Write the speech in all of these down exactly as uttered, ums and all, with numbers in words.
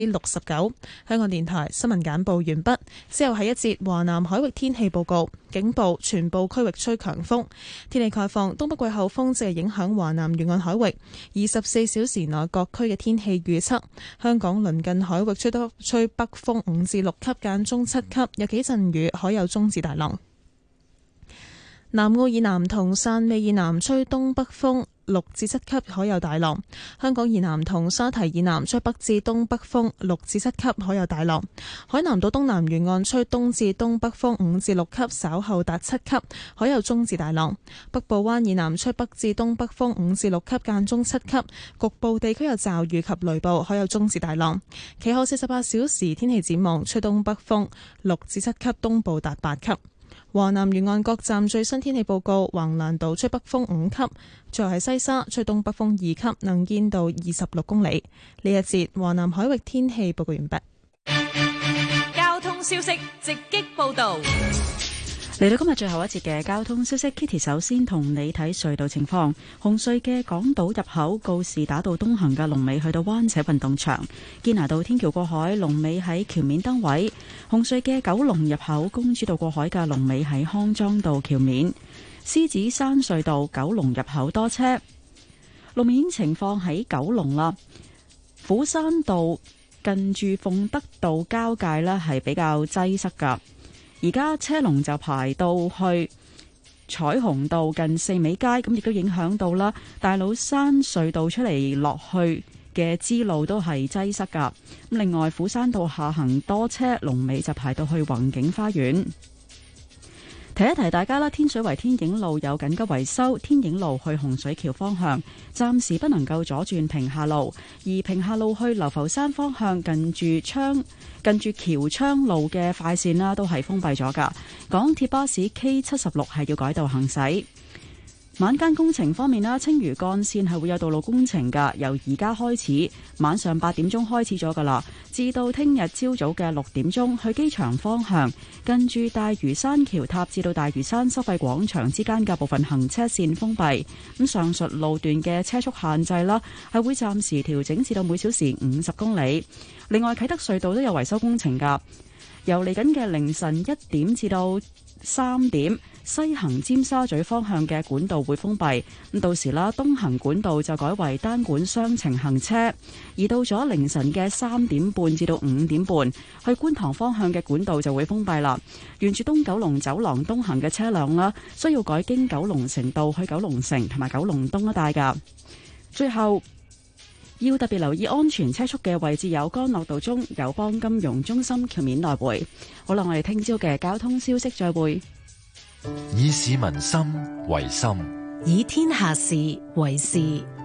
六十九。香港電台新聞簡報完畢，之後係一節華南海域天氣報告。警報，全部區域吹強風。天氣概況，東北季候風正係影響華南沿岸海域。二十四小時內各區嘅天氣預測：香港鄰近海域吹得吹北風五至六級，間中七級，有幾陣雨，海有中至大浪。南澳以南同汕尾以南吹東北風六至七級，海有大浪。香港以南同沙堤以南吹北至東北風六至七級，海有大浪。海南島東南沿岸吹東至東北風五至六級，稍後達七級，海有中至大浪。北部灣以南吹北至東北風五至六級，間中七級，局部地區有驟雨及雷暴，海有中至大浪。其後四十八小時天氣展望，吹東北風六至七級，東部達八級。華南沿岸各站最新天氣報告：橫瀾島吹北風五級，最後係西沙吹東北風二級，能見度二十六公里。呢一節華南海域天氣報告完畢。 交通消息直擊報道。 嚟到今日最後一節嘅交通消息 ，Kitty 首先同你睇隧道情況。紅隧嘅港島入口告士打道東行嘅龍尾去到灣仔運動場，堅拿道天橋過海龍尾喺橋面燈位。紅隧嘅九龍入口公主道過海嘅龍尾喺康莊道橋面。獅子山隧道九龍入口多車。路面情況喺九龍啦，虎山道近住鳳德道交界呢係比較擠塞噶。而家車龍就排到去彩虹道近四美街，咁亦都影響到啦。大老山隧道出嚟落去嘅支路都係擠塞噶。咁另外，虎山道下行多車，龍尾就排到去宏景花園。提一提大家啦，天水圍天影路有緊急維修，天影路去洪水橋方向暫時不能夠左轉平下路，而平下路去流浮山方向近住昌近住僑昌路嘅快線啦，都係封閉咗噶。港鐵巴士 K 七十六係要改道行駛。晚間工程方面啦，青嶼幹線係會有道路工程噶，由而家開始，晚上八點鐘開始咗噶啦，至到聽日朝早嘅六點鐘，去機場方向近住大嶼山橋塔至到大嶼山收費廣場之間嘅部分行車線封閉。咁上述路段嘅車速限制啦，係會暫時調整至到每小時五十公里。另外，啟德隧道都有維修工程噶，由嚟緊嘅凌晨一點至到三點。西行尖沙咀方向嘅管道會封閉，咁到時啦，東行管道就改為單管雙程行車，而到咗凌晨嘅三點半至到五點半，去觀塘方向嘅管道就會封閉啦。沿住東九龍走廊東行嘅車輛啦，需要改經九龍城道去九龍城同埋九龍東一帶噶。最後要特別留意安全車速嘅位置有干諾道中友邦金融中心橋面來回。好啦，我哋聽朝嘅交通消息再會。 以市民心為心， 以天下事為事。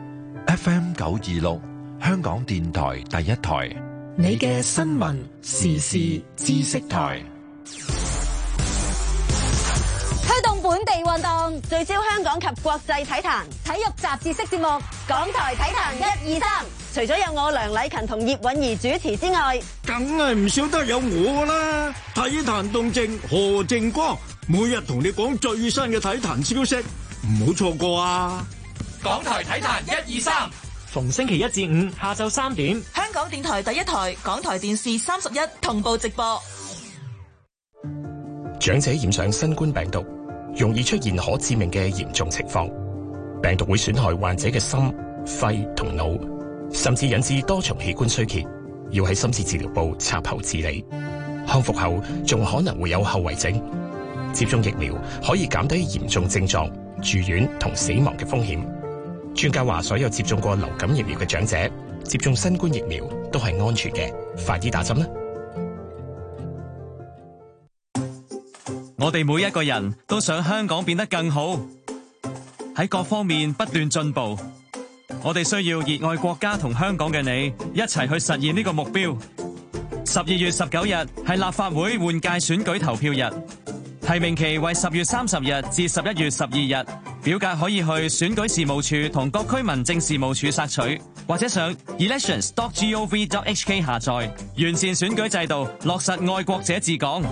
F M 九二六，香港電台第一台， 你嘅新聞時事知識台， 推動本地運動，聚焦香港及國際體壇，體育雜誌式節目，港台體壇一二三。除咗有我梁禮勤同葉韻儀主持之外， 梗係唔少得有我啦！體壇動靜何正光，每日同你講最新嘅體壇消息，唔好錯過啊！ 港台體壇一二三， 逢星期一至五下晝三點， 香港電台第一台、港台電視三十一同步直播。 長者染上新冠病毒，容易出現可致命嘅嚴重情況，病毒會損害患者嘅心、肺同腦，甚至引致多重器官衰竭，要喺深切治療部插喉治理。康復後仲可能會有後遺症。接種疫苗可以減低嚴重症狀、住院同死亡嘅風險。專家話，所有接種過流感疫苗嘅長者接種新冠疫苗都係安全嘅，快啲打針啦！ 我哋每一個人都想香港變得更好，喺各方面不斷進步。我哋需要熱愛國家同香港嘅你一齊去實現呢個目標。十二月十九日係立法會換屆選舉投票日，提名期為十月三十日至十一月十二日。表格可以去選舉事務處同各區民政事務處索取，或者上 elections dot gov dot hk 下載。完善選舉制度，落實愛國者治港。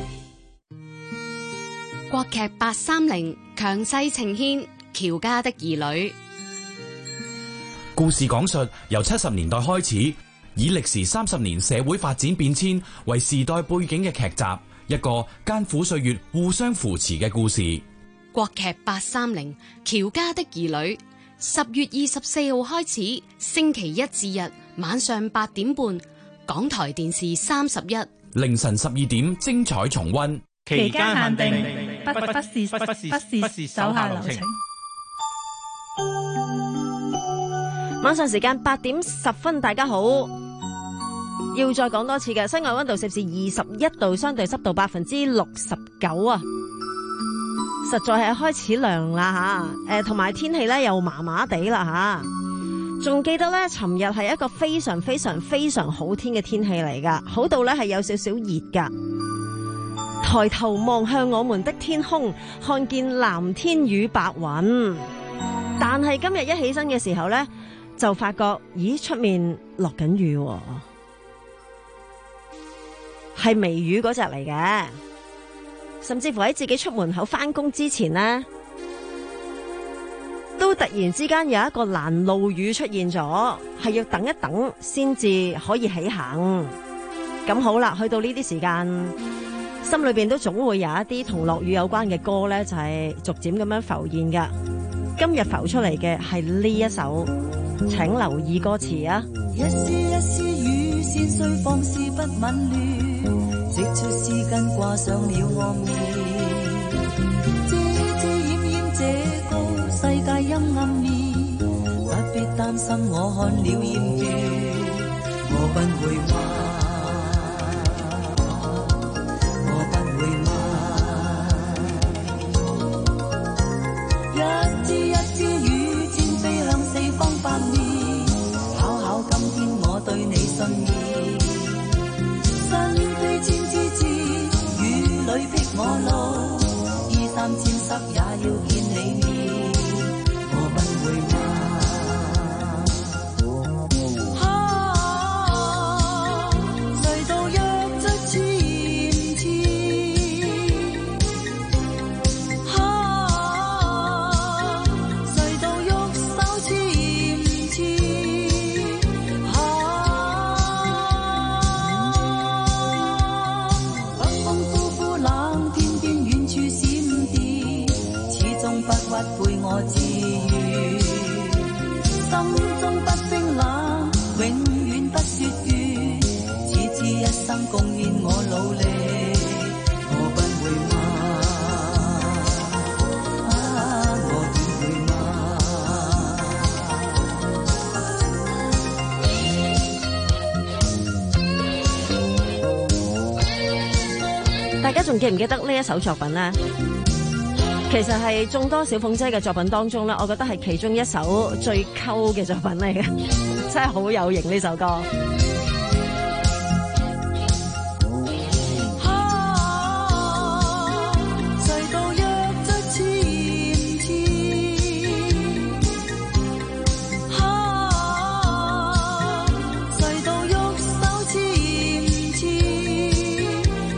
國劇八三零強勢呈現喬家的兒女。 故事講述由七十年代開始， 以歷時三十年社會發展變遷為時代背景嘅劇集，一個艱苦歲月互相扶持嘅故事。 國劇八三零喬家的兒女，十月二十四號開始，星期一至日晚上八點半，港台電視三十一， 凌晨十二點精彩重溫。 期間限定，不不不是不是不是手下留情。 晚上時間八點十分，大家好。要再講多次嘅，室外溫度攝氏二十一度，相對濕度百分之六十九啊，實在係開始涼啦吓。誒，同埋天氣咧又麻麻地啦吓。仲記得咧，尋日係一個非常非常非常好天嘅天氣嚟噶，好到咧係有少少熱噶。抬頭望向我們的天空，看見藍天與白雲。但係今日一起身嘅時候咧，就發覺咦，出面落緊雨喎，係微雨嗰隻嚟嘅。甚至乎喺自己出門口返工之前呢，都突然之間有一個攔路雨出現咗，係要等一等先至可以起行。咁好啦，去到呢啲時間，心裏邊都總會有一啲同落雨有關嘅歌呢，就係逐漸咁樣浮現噶。今日浮出嚟嘅係呢一首，請留意歌詞啊！ 一絲一絲雨線雖放肆不紊亂，織出絲巾掛上了我面，遮遮掩掩這個世界陰暗面，不必擔心我看了厭倦，我不會罵，我不會罵，一支一支雨箭飛向四方八面，巧巧今天我對你信意，身披千枝枝，雨裏逼我路，衣衫沾濕也要見你面，我不會罵。隧道若再淺淺，隧道喐手淺淺，北風呼呼冷，天邊遠處閃電，始終不屈配我自願，心中不冰冷，永遠不說倦，只知一生貢獻我努力，我不會罵，啊，我點會罵？ 大家仲記唔記得呢一首作品呢？其實係眾多小鳳姐嘅作品當中咧，我覺得係其中一首最溝嘅作品嚟嘅，真係好有型呢首歌。 隧道若再淺淺，隧道喐手淺淺，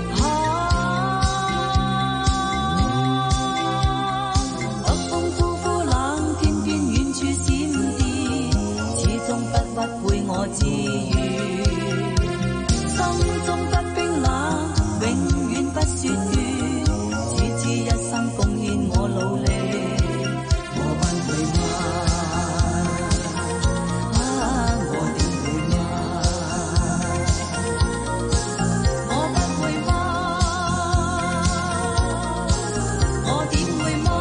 北風呼呼冷，天邊遠處閃電，始終不屈配我自願，心中不冰冷，永遠不說倦，只知一生貢獻我努力，我不會罵，啊，我點會罵，我不會罵，我點會罵，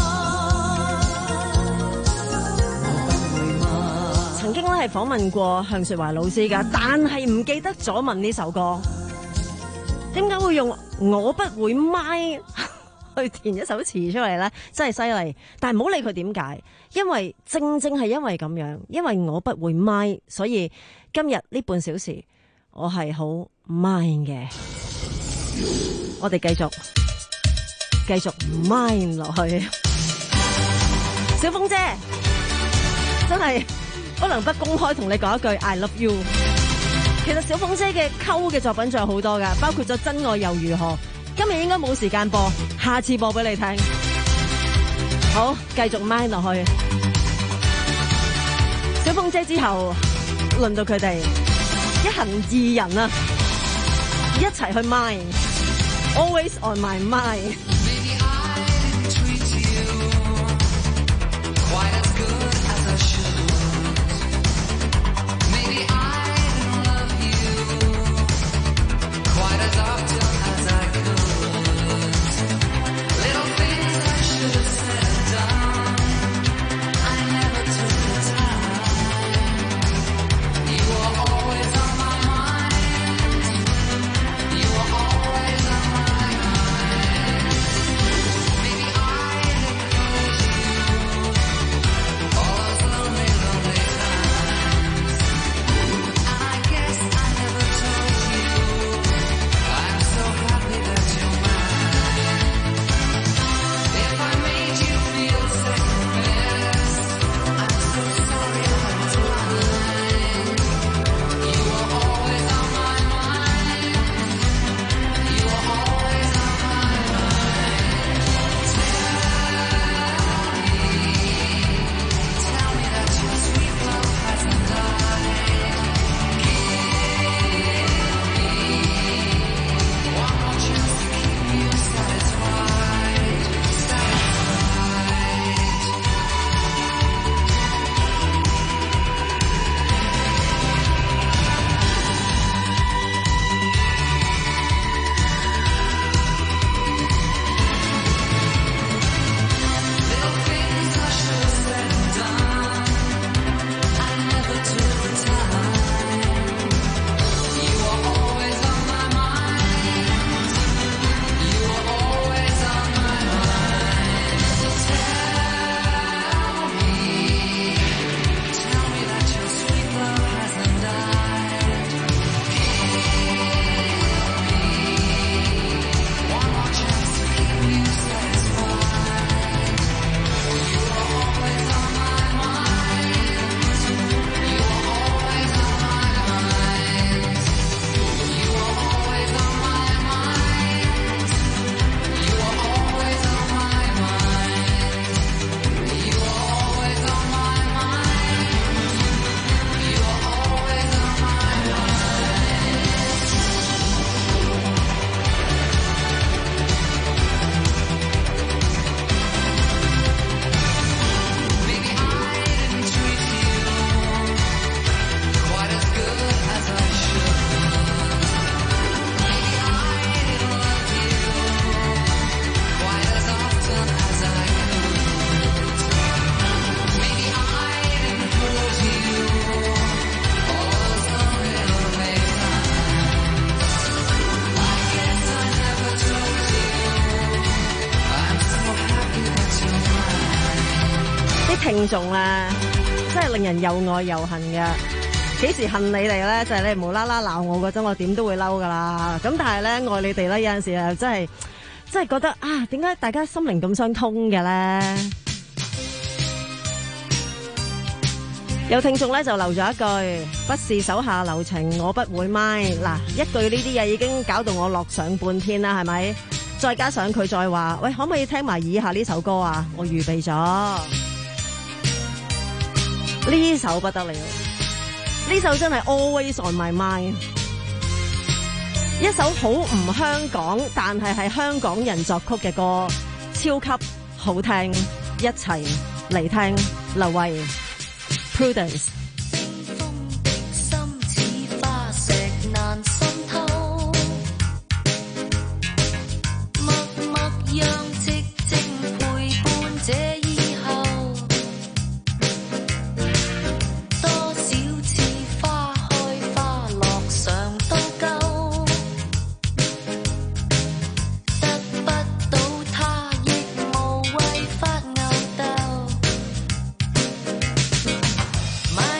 我不會罵。 曾經咧係訪問過向雪華老師噶，但係唔記得咗問呢首歌，點解會用我不會咪去填一首詞出嚟呢？真係犀利！但係唔好理佢點解，因為正正係因為咁樣，因為我不會咪，所以今日呢半小時我係好 mind 嘅。我哋繼續繼續 mind 落去。小鳳姐真係不能不公開同你講一句 I love you。其實小鳳姐嘅溝嘅作品仲有好多噶，包括咗真愛又如何。今日應該冇時間播，下次播俾你聽。好，繼續 mind 落去。小鳳姐之後，輪到佢哋。 一行二人啊，一齊去 mind，always on my mind。聽眾咧，真係令人又愛又恨嘅。幾時恨你哋咧？就係、是、你無啦啦鬧我嗰陣，我點都會嬲噶啦。咁但係咧，愛你哋咧，有陣時又真係真係覺得啊，點解大家心靈咁相通嘅咧？有聽眾咧就留咗一句：不是手下留情，我不會咪。嗱，一句呢啲嘢已經搞到我樂上半天啦，係咪？再加上佢再話：喂，可唔可以聽埋以下呢首歌啊？我預備咗呢首不得了，呢首真係 always on my mind， 一首好唔香港，但係係香港人作曲嘅歌，超級好聽，一齊嚟聽劉慧 Prudence。 My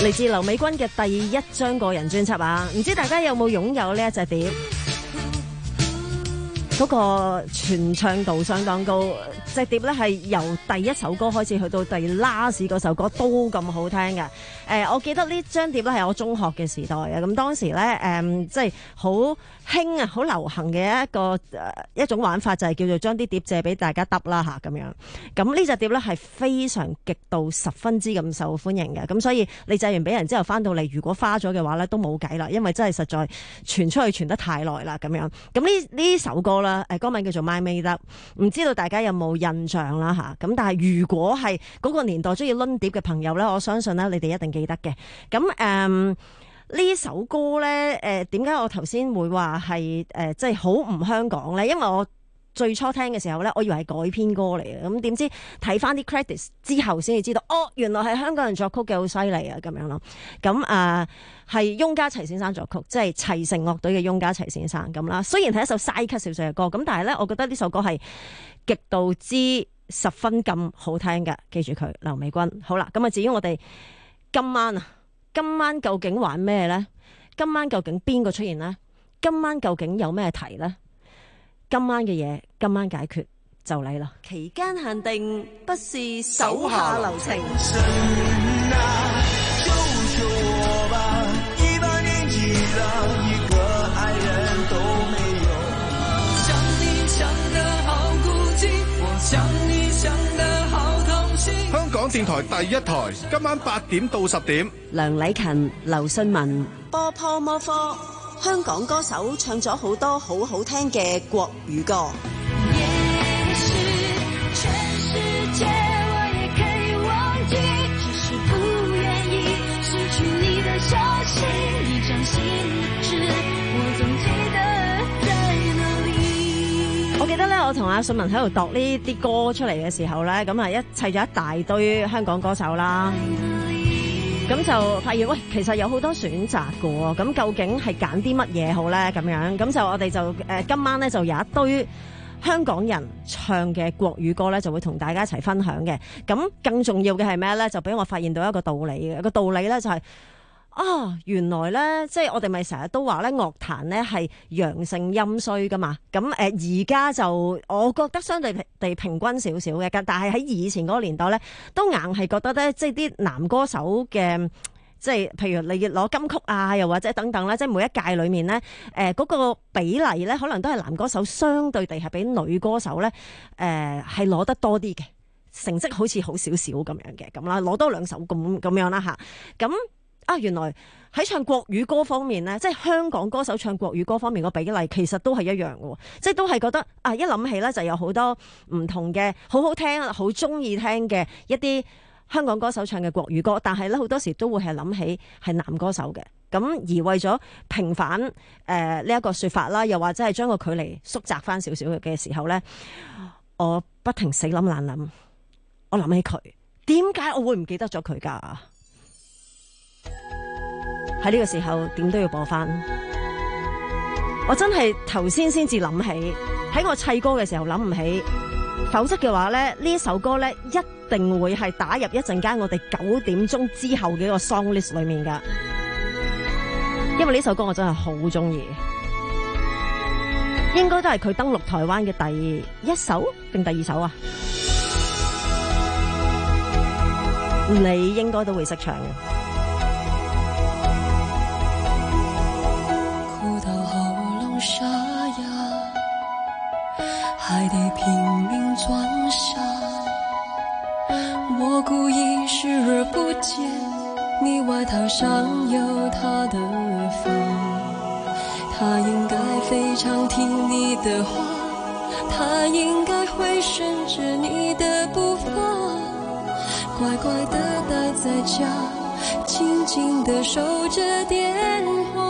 嚟自劉美君嘅第一張個人專輯啊，唔知大家有冇擁有呢一隻碟？嗰個傳唱度相當高，隻碟咧係由第一首歌開始去到第 last 嗰首歌都咁好聽嘅。誒、呃，我記得呢張碟咧係我中學嘅時代啊，咁當時咧誒即係好興啊，好流行嘅一個誒、呃、一種玩法就係叫做將啲碟借俾大家揼啦嚇咁樣。咁呢隻碟咧係非常極度十分之咁受歡迎嘅，咁所以你借完俾人之後翻到嚟，如果花咗嘅話咧都冇計啦，因為真係實在傳出去傳得太耐啦咁樣。咁呢呢首歌啦，誒歌名叫做 My Made Up， 唔知道大家有冇印象啦嚇？咁但係如果係嗰個年代中意攆碟嘅朋友咧，我相信咧你哋一定記得嘅。咁誒呢首歌咧誒點解我頭先會話係誒即係好唔香港咧？因為我最初聽嘅時候咧，我以為係改編歌嚟嘅，咁點知睇翻啲 credits 之後先至知道，哦，原來係香港人作曲嘅，好犀利啊咁樣咯。咁啊係翁家齊先生作曲，即係齊成樂隊嘅翁家齊先生咁啦。雖然係一首 side cut 少少嘅歌，咁但係咧，我覺得呢首歌係極度之十分咁好聽嘅。記住佢，劉美君。好啦，咁啊至於我哋今晚啊，今晚究竟玩咩咧？今晚究竟邊個出現咧？今晚究竟有咩題咧？今晚嘅嘢，今晚解決就嚟啦。期間限定，不是手下留情。 香港電台第一台，今晚八點到十點。 梁禮勤、劉信文，波破摩科。香港歌手唱咗好多好好聽嘅國語歌。也許全世界我也可以忘記，只是不願意失去你的消息，一張信紙我總記得在哪裡。我記得咧，我同阿信文喺度度呢啲歌出嚟嘅時候咧，咁啊一砌咗一大堆香港歌手啦。咁就發現喂，其實有好多選擇㗎喎，咁究竟係揀啲乜嘢好咧？咁樣咁就我哋就誒、呃、今晚咧就有一堆香港人唱嘅國語歌咧，就會同大家一齊分享嘅。咁更重要嘅係咩咧？就俾我發現到一個道理嘅，個道理咧就係、是。啊，原來咧，即係我哋咪成日都話咧，樂壇咧係陽盛陰衰噶嘛。咁誒，而家就我覺得相對地平均少少嘅，但係喺以前嗰個年代咧，都硬係覺得咧，即係啲男歌手嘅，即係譬如你攞金曲啊，又或者等等啦，即係每一屆裏面咧，誒、呃、嗰、那個比例咧，可能都係男歌手相對地係比女歌手咧，誒係攞得多啲嘅，成績好似好少少咁樣嘅，咁啦，攞多兩首咁咁樣啦吓，咁。啊，原來喺唱國語歌方面咧，即係香港歌手唱國語歌方面個比例其實都係一樣嘅，即係都係覺得啊，一諗起咧就有好多唔同嘅好好聽、好中意聽嘅一啲香港歌手唱嘅國語歌，但係咧好多時都會係諗起係男歌手嘅。咁而為咗平反誒呢一個說法啦，又或者係將個距離縮窄翻少少嘅時候咧，我不停死諗爛諗，我諗起佢，點解我會唔記得咗佢㗎？喺呢個時候點都要播翻，我真係頭先先至諗起，喺我砌歌嘅時候諗唔起，否則嘅話咧呢一首歌咧一定會係打入一陣間我哋九點鐘之後嘅一個 song list 裏面噶，因為呢首歌我真係好中意，應該都係佢登陸台灣嘅第一首定第二首啊，你應該都會識唱嘅。 沙啞，還得拼命裝傻。我故意視而不見，你外套上有他的髮，他應該非常聽你的話，他應該會順着你的步伐，乖乖地待在家，靜靜地守着電話。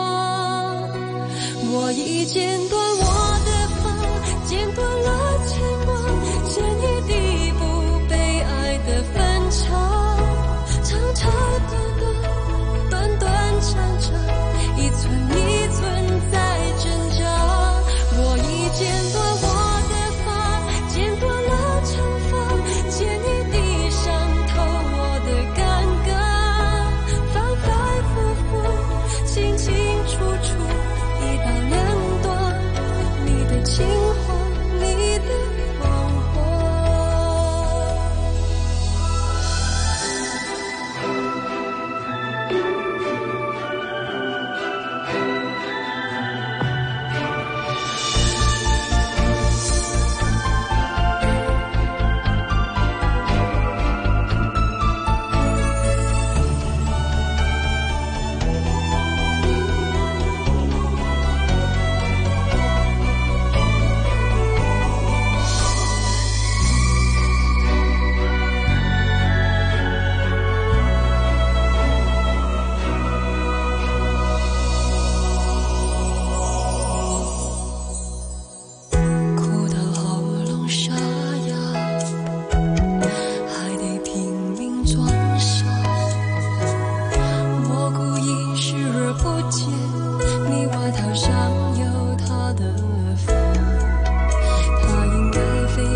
我已剪斷我的髮，剪斷了牽掛，剪一地不被愛的分岔，長長短短，短短長長，一寸一寸在掙扎。我已剪斷我的髮，剪斷了長髮，剪一地傷透我的尷尬，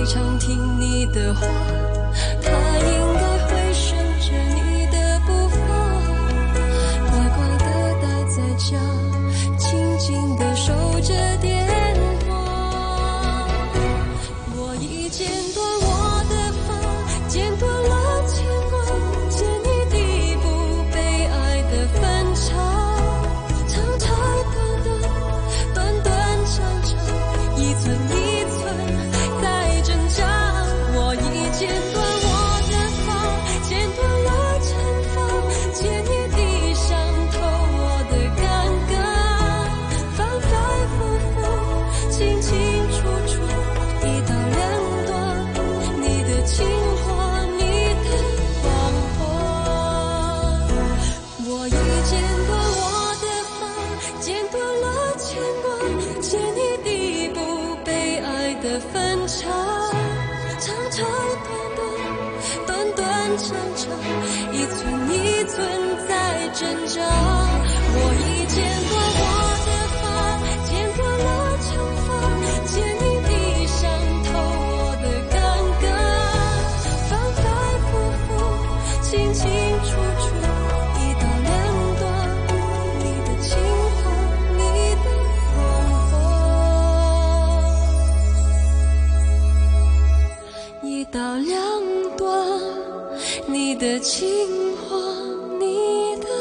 常听你的话，他应该会顺着你的步伐，乖乖地待在家，静静地守着电话。我已剪断我的发，剪断了牵挂，剪一地不被爱的分岔，长长短短，短短长长，一寸一寸在挣扎。我已剪断我的发，剪断了惩罚，剪一地伤透我的尴尬，反反复复，清清楚楚，一刀两断，你的情话，你的谎话。我已剪断我的发，剪断了牵挂，剪一地不被爱的分岔，长长短短，短短长长，一寸一寸在挣扎。我已剪断我的发，剪断了惩罚，剪一地伤透我的尴尬，反反复复，清清楚楚，一刀两断，你的情话，你的谎话，一刀两断，你的情话，你的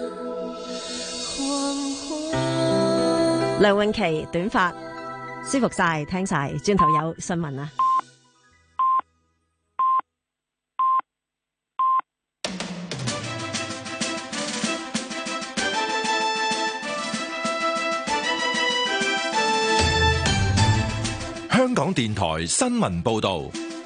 谎话。 梁詠琪短髮舒服晒，聽晒，轉頭有新聞啊！ 香港電台新聞報道。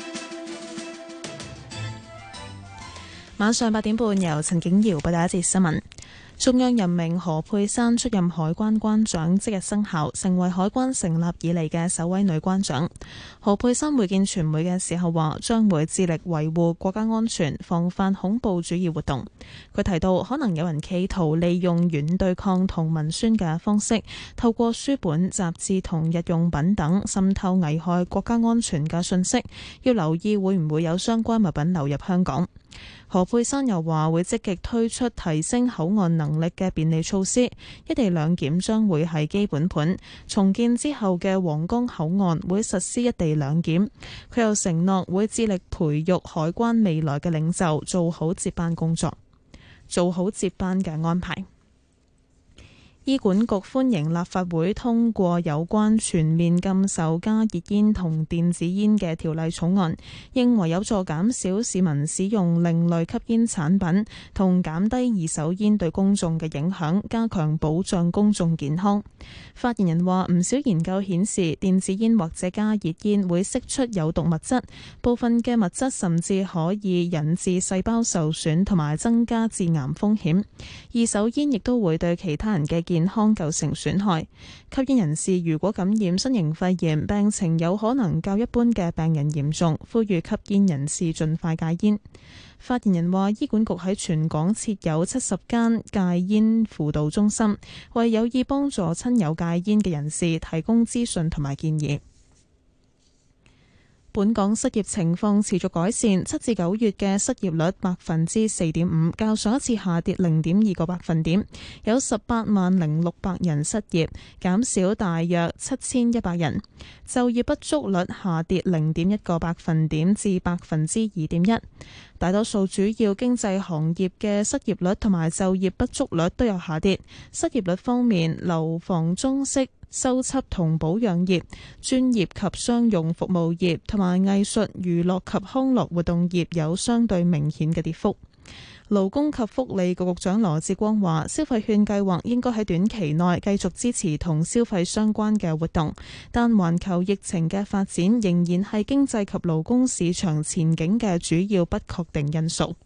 晚上八點半，由陳景瑤報道一節新聞。中央任命何佩珊出任海關關長，即日生效，成為海關成立以嚟嘅首位女關長。何佩珊會見傳媒嘅時候話，將會致力維護國家安全，防範恐怖主義活動。佢提到，可能有人企圖利用軟對抗同文宣嘅方式，透過書本、雜誌同日用品等滲透危害國家安全嘅信息，要留意會唔會有相關物品流入香港。何佩珊又話會積極推出提升口岸能力嘅便利措施，一地兩檢將會係基本盤，重建之後嘅皇崗口岸會實施一地兩檢。佢又承諾會致力培育海關未來嘅領袖，做好接班工作，做好接班嘅安排。醫管局歡迎立法會通過有關全面禁售加熱煙同電子煙嘅條例草案，認為有助減少市民使用另類吸煙產品，同減低二手煙對公眾嘅影響，加強保障公眾健康。發言人話，唔少研究顯示，電子煙或者加熱煙會釋出有毒物質，部分嘅物質甚至可以引致細胞受損同埋增加致癌風險。二手煙亦都會對其他人嘅健康構成損害。吸煙人士如果感染新型肺炎，病情有可能較一般嘅病人嚴重，呼籲吸煙人士盡快戒煙。發言人話，醫管局喺全港設有七十間戒煙輔導中心，為有意幫助親友戒煙嘅人士提供資訊同埋建議。本港失業情況持續改善，七至九月嘅失業率百分之四點五，較上一次下跌零點二個百分點，有十八萬零六百人失業，減少大約七千一百人。就業不足率下跌零點一個百分點至百分之二點一。大多數主要經濟行業嘅失業率同埋就業不足率都有下跌。失業率方面，樓房裝飾、修葺同保養業、專業及商用服務業同埋藝術娛樂及康樂活動業有相對明顯嘅跌幅。勞工及福利局局長羅致光話，消費券計劃應該喺短期內繼續支持同消費相關嘅活動，但環球疫情嘅發展仍然係經濟及勞工市場前景嘅主要不確定因素。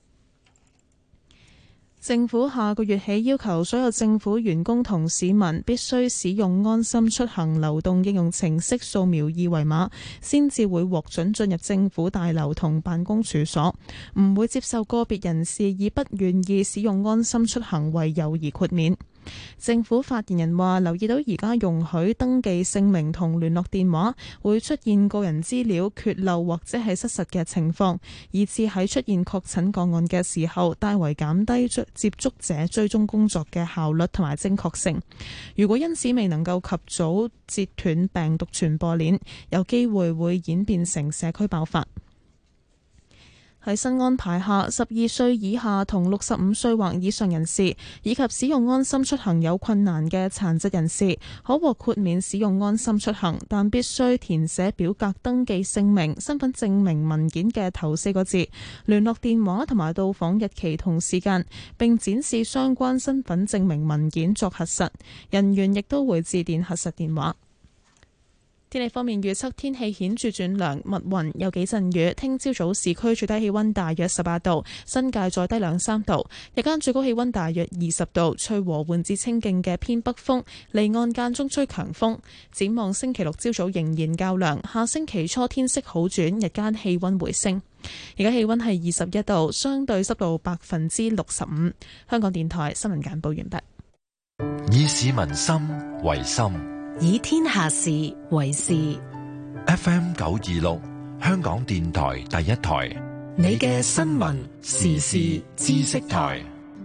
政府下個月起要求所有政府員工同市民必須使用安心出行流動應用程式掃描二維碼，先至會獲准進入政府大樓同辦公處所，唔會接受個別人士以不願意使用安心出行為由而豁免。 政府發言人話：留意到而家容許登記姓名同聯絡電話會出現個人資料缺漏或者係失實嘅情況，以致喺出現確診個案嘅時候，大為減低接觸者追蹤工作嘅效率同埋精確性。如果因此未能夠及早截斷病毒傳播鏈，有機會會演變成社區爆發。喺新安排下，十二歲以下同六十五歲或以上人士，以及使用安心出行有困難嘅殘疾人士，可獲豁免使用安心出行，但必須填寫表格登記姓名、身份證明文件嘅頭四個字、聯絡電話同埋到訪日期同時間，並展示相關身份證明文件作核實。人員亦都會致電核實電話。天氣方面預測，天氣顯著轉涼，密雲有幾陣雨。聽朝早市區最低氣溫大約十八度，新界再低兩三度。日間最高氣溫大約二十度，吹和緩至清勁嘅偏北風，離岸間中吹強風。展望星期六朝早仍然較涼，下星期初天色好轉，日間氣溫回升。而家氣溫係二十一度，相對濕度百分之六十五。香港電台新聞簡報完畢。 以市民心為心， 以天下事為事。 F M 九二六，香港電台第一台， 你嘅新聞時事知識台。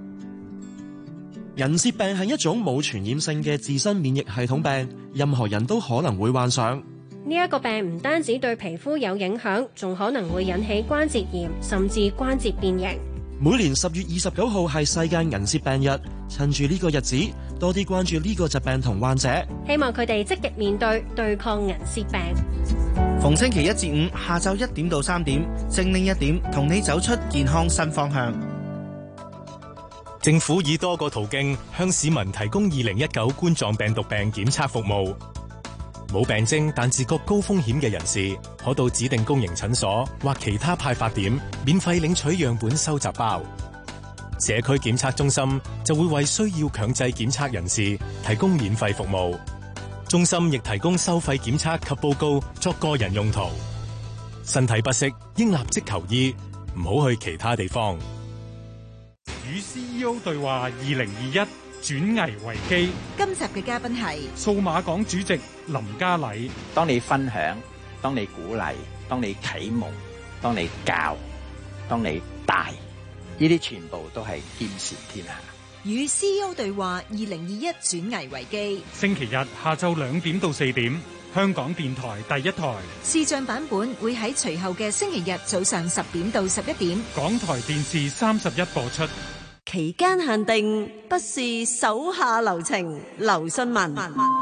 人舌病係一種冇傳染性嘅自身免疫系統病，任何人都可能會患上。 呢一個病唔單止對皮膚有影響，仲可能會引起關節炎，甚至關節變形。 每年十月二十九號係世界人舌病日，趁住呢個日子，多啲關注呢個疾病同患者， 希望佢哋積極面對，對抗人舌病。 逢星期一至五下晝一點到三點，精靈一點，同你走出健康新方向。 政府以多個途徑向市民提供二零一九冠狀病毒病檢測服務。冇病徵但自覺高風險嘅人士，可到指定公營診所或其他派發點免費領取樣本收集包。社區檢測中心就會為需要強制檢測人士提供免費服務。中心亦提供收費檢測及報告作個人用途。身體不適應立即求醫，唔好去其他地方。 與 C E O 對話二零二一轉危為機。 今集嘅嘉賓係數碼港主席林家禮。 當你分享，當你鼓勵，當你啟蒙，當你教，當你帶，呢啲全部都係兼善天下。 與 C E O 對話二零二一轉危為機。 星期日下晝兩點到四點，香港電台第一台。 視像版本會喺隨後嘅星期日早上十點到十一點， 港台電視三十一播出。 期間限定，不是手下留情。劉信文。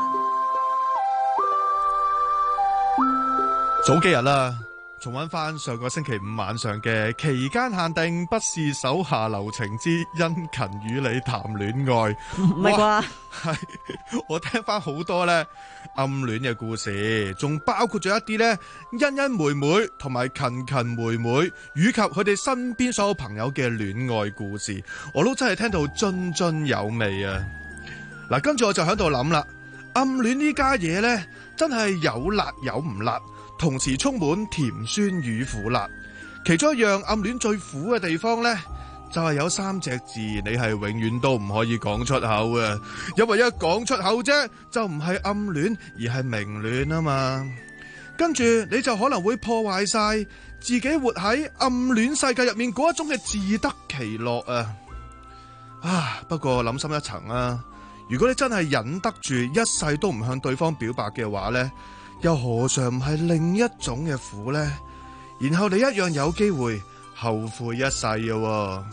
早幾日啦，重溫翻上個星期五晚上嘅期間限定，不是手下留情之殷勤與你談戀愛。 唔係啩？ 係我聽翻好多咧暗戀嘅故事，仲包括咗一啲咧欣欣妹妹同埋勤勤妹妹，以及佢哋身邊所有朋友嘅戀愛故事，我都真係聽到津津有味啊！嗱，跟住我就喺度諗啦，暗戀呢家嘢咧，真係有辣有唔辣，同時充滿甜酸與苦辣。其中一樣暗戀最苦嘅地方咧，就係有三隻字，你係永遠都唔可以講出口嘅，因為一講出口啫，就唔係暗戀，而係明戀啊嘛。跟住你就可能會破壞晒自己活喺暗戀世界入面嗰一種嘅自得其樂啊！啊，不過諗深一層啊，如果你真係忍得住一世都唔向對方表白嘅話呢，又何嘗唔係另一種嘅苦呢？然後你一樣有機會後悔一世嘅。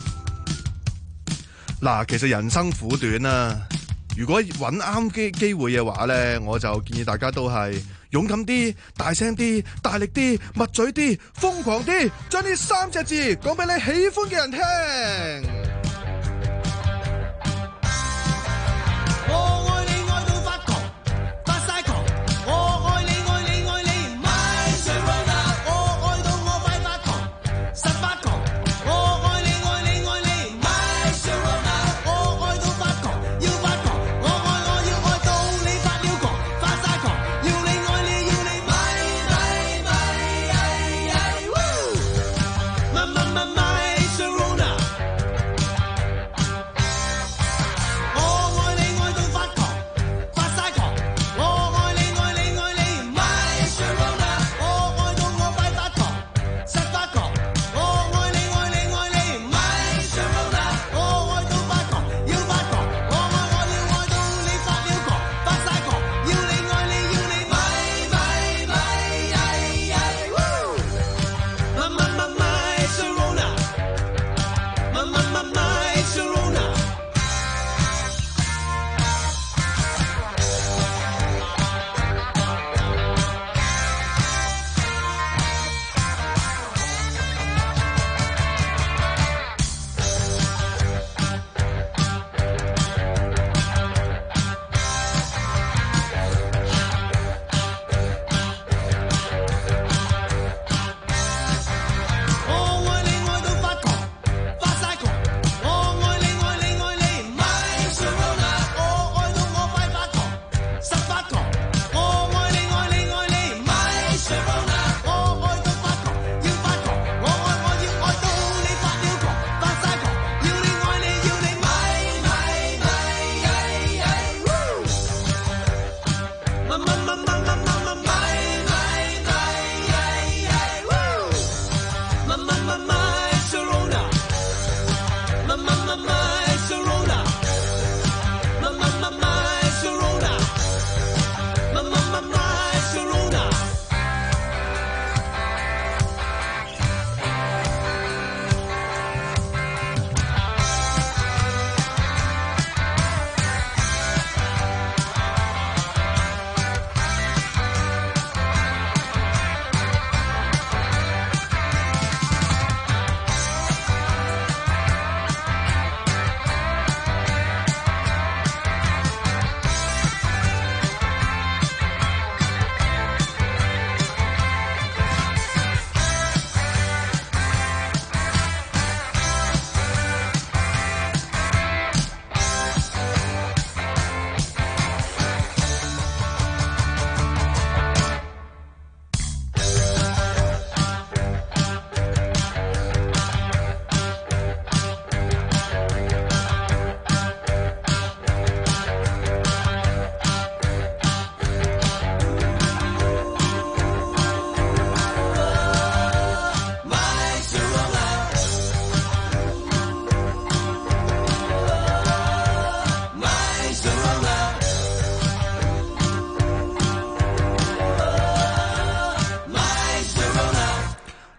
嗱，其實人生苦短啊，如果揾啱機機會嘅話呢，我就建議大家都係勇敢啲、大聲啲、大力啲、密嘴啲、瘋狂啲，將呢三隻字講俾你喜歡嘅人聽。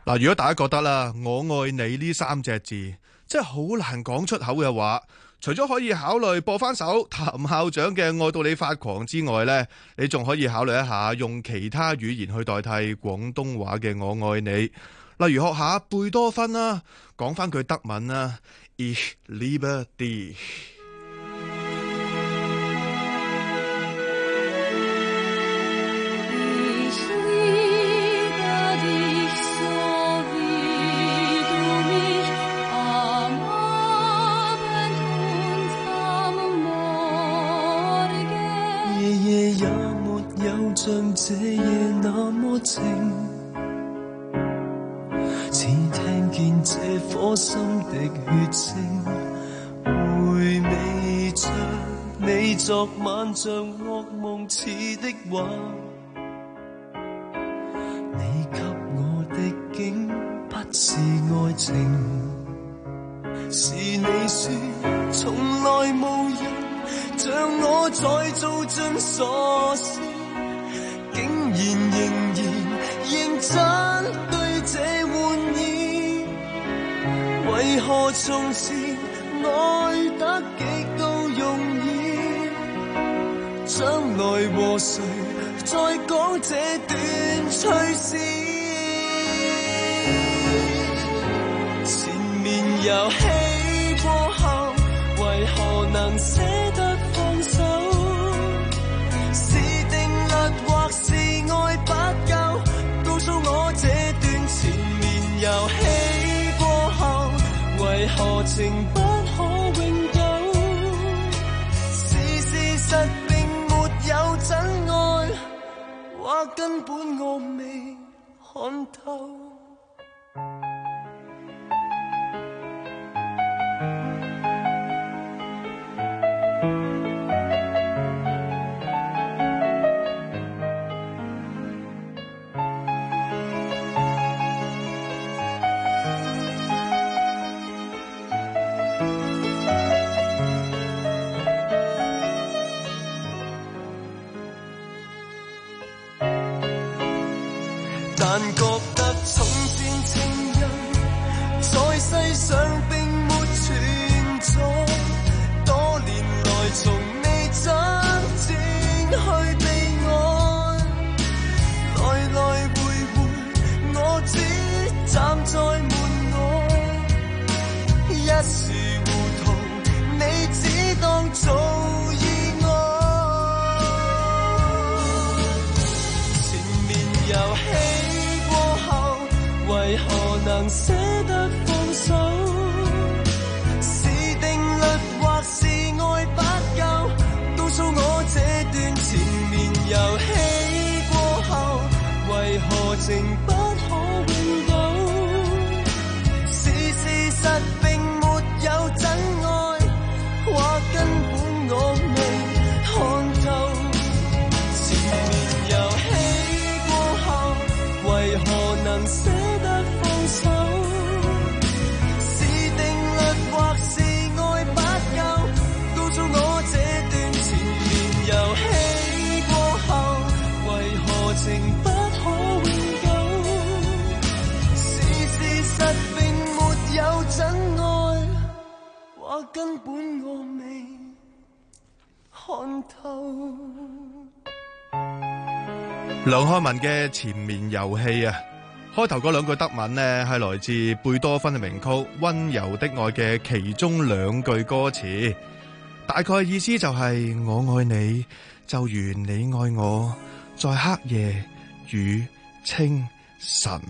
嗱，如果大家覺得啦，我愛你呢三隻字真係好難講出口嘅話，除咗可以考慮播翻首譚校長嘅《愛到你發狂》之外呢，你仲可以考慮一下用其他語言去代替廣東話嘅我愛你，例如學下貝多芬啦，講翻句德文啦 Ich liebe dich。 像這夜那麼靜，只聽見這顆心的血聲，回味着你昨晚像噩夢似的話，你給我的竟不是愛情，是你說從來無人像我再做盡傻事，竟然仍然認真對這玩意，為何從前愛得極度容易，將來和誰再講這段趣事，前面遊戲過後為何能捨得放手，或是愛不夠，告訴我這段前面遊戲過後為何情不可永久，是事實並沒有真愛，或根本我未看透。但覺得從前情人在世上並沒存在，多年來從未真正去被愛，來來回回我只站在門外，一時糊塗你只當做意外，前面遊戲為何能捨得放手，是定律或是愛不夠，告訴我這段前面遊戲過後為何情不可永久，是事實並沒有真愛，或根本我未看透，前面遊戲過後為何能捨情不可永久，是事實並沒有真愛，或根本我未看透。 梁漢文嘅前面遊戲啊，開頭嗰兩句德文呢，係來自貝多芬嘅名曲《溫柔的愛》嘅其中兩句歌詞，大概意思就係、是、我愛你就如你愛我，在黑夜與清晨。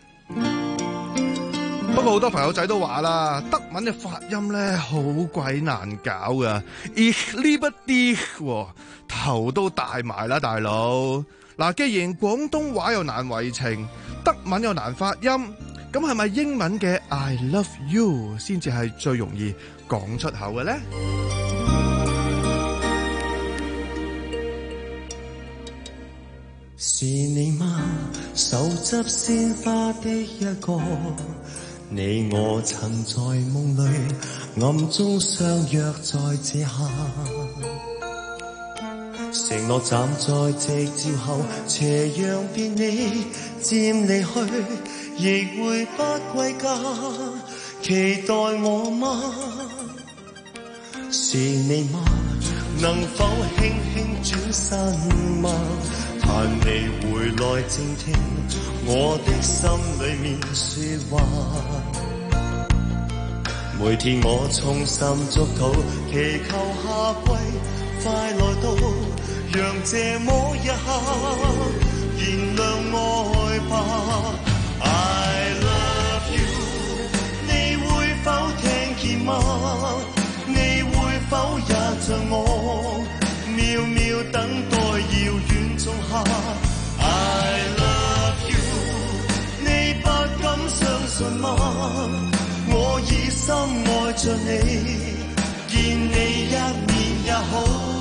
不過好多朋友仔都話啦，德文嘅發音咧好鬼難搞噶 Ich liebe dich 頭都大埋啦，大佬。嗱，既然廣東話又難為情，德文又難發音，咁係咪英文嘅 I love you 先至係最容易講出口嘅咧？ 是你嗎？手執鮮花的一個，你我曾在夢裏暗中相約在這下，承諾站在夕照後斜陽別你漸離去， 亦會不歸家，期待我嗎？是你嗎？能否輕輕轉身嗎？盼你回來靜聽我的心裏面說話。每天我衷心祝禱，祈求夏季快來到，讓這麼一刻燃亮愛吧。I love you， 你會否聽見嗎？你會否也像我，秒秒等待遙遠仲夏。I love you， 你不敢相信嗎？我已深愛着你，見你一面也好，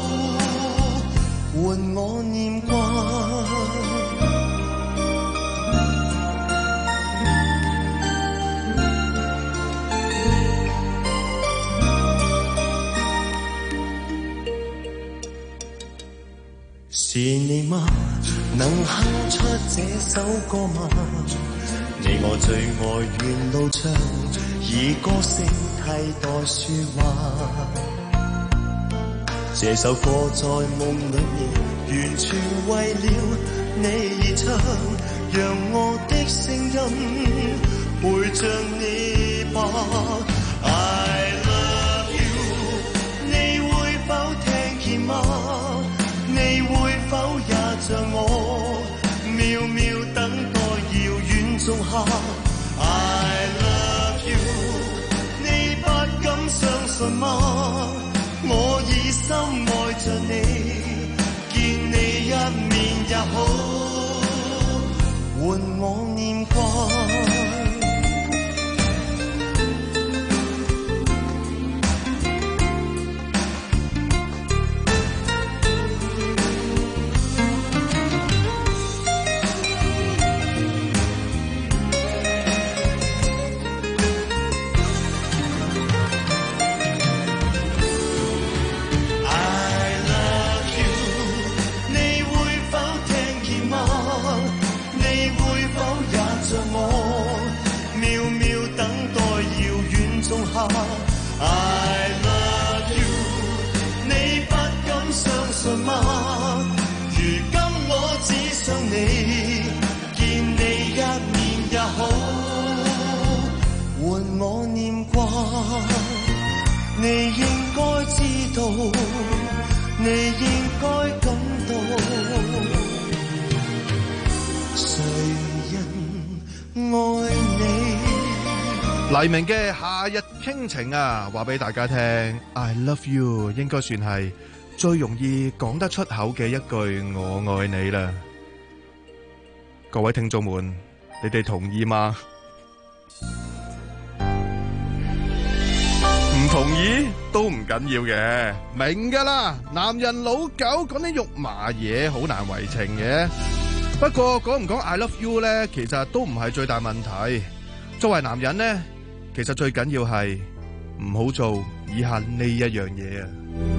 換我念掛。是你嗎？能哼出這首歌嗎？你我最愛沿路唱，以歌聲替代說話。這首歌在夢裏面，完全為了你而唱，讓我的聲音陪着你吧。I love you， 你會否聽見嗎？你會否也像我，秒秒等待遙遠仲夏。I love you， 你不敢相信嗎？我已深愛着你，見你一面也好，換我念掛。I love you， 你不敢相信嗎？如今我只想你，見你一面也好，換我念掛。你應該知道，你應該感到，誰人愛你？ 黎明嘅夏日傾情啊，話俾大家聽 I love you 應該算係最容易講得出口嘅一句我愛你啦。各位聽眾們，你哋同意嗎？唔同意都唔緊要嘅，明噶啦，男人老狗講啲肉麻嘢好難為情嘅。不過講唔講 I love you 呢，其實都唔係最大問題。作為男人呢，其實最緊要係唔好做以下呢一樣嘢啊！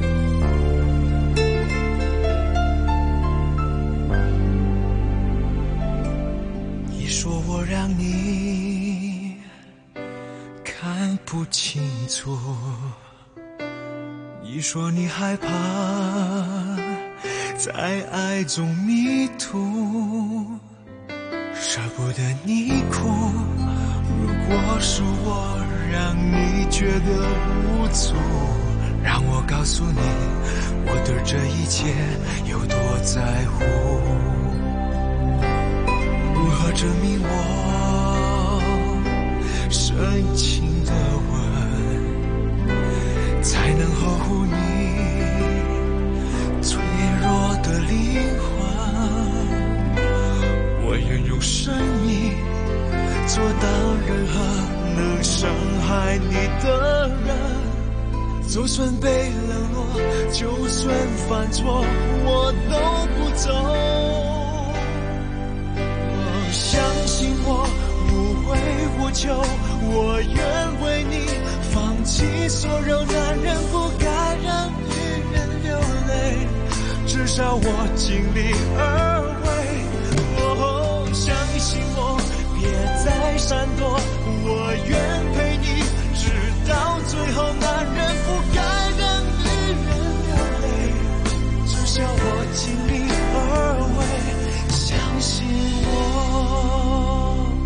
你說我讓你看不清楚，你說你害怕在愛中迷途，捨不得你哭，如果是我讓你覺得無助，讓我告訴你我對這一切有多在乎。如何證明我深情的吻才能呵護你脆弱的靈魂？我願用生命做到任何能傷害你的人，就算被冷落，就算犯錯，我都不走。相信我，無悔無求，我願為你放棄所有男人不該讓女人流淚，至少我盡力而為。哦，相信我，別再闪躲，我愿陪你直到最后。男人不该让女人流泪，至少我尽力而为，相信我。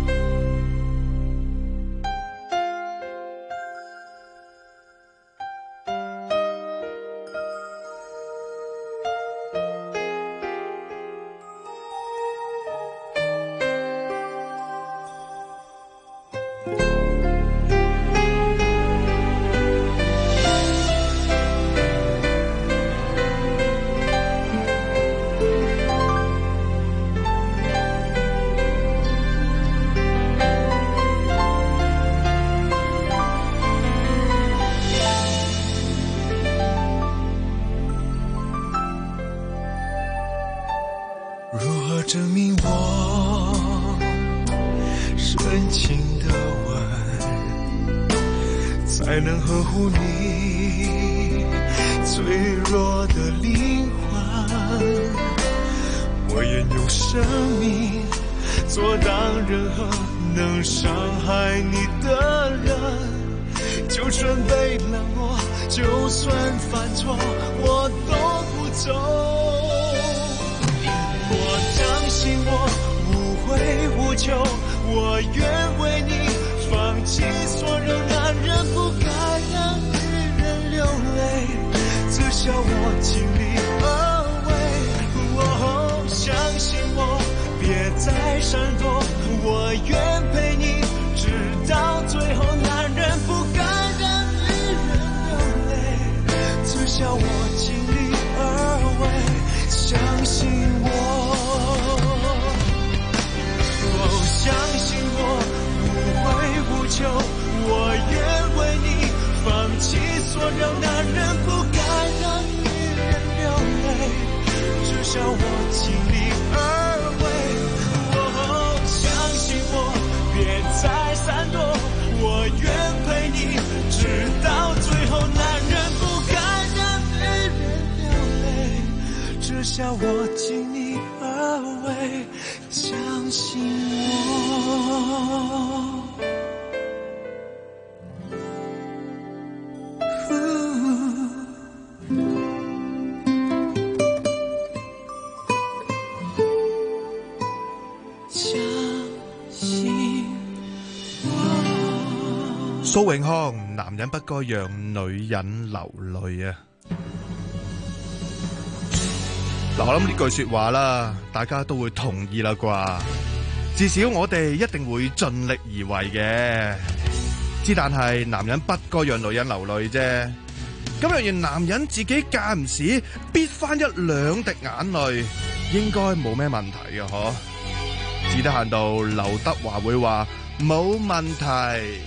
证明我深情的吻才能呵护你脆弱的灵魂，我愿用生命阻挡任何能伤害你的人，就算被冷落，就算犯错，我都不走。相信我无悔无求，我愿为你放弃所有。男人不该让女人流泪，至少我尽力而为。哦，相信我，别再闪躲，我愿陪你直到最后。男人不该让女人流泪，至少我尽力而为，相信我。相信我无悔无求，我愿为你放弃所有。男人不该让女人流泪，至少我尽力而为。哦，相信我，别再闪躲，我愿陪你直到最后。男人不该让女人流泪，至少我尽力而为，相信我。 蘇永康，男人不該讓女人流淚啊！嗱，我諗呢句說話啦，大家都會同意啦啩。至少我哋一定會盡力而為嘅。之但係男人不該讓女人流淚啫。咁若然男人自己間唔時逼翻一兩滴眼淚，應該冇咩問題嘅嗬。只得閒到劉德華會話冇問題。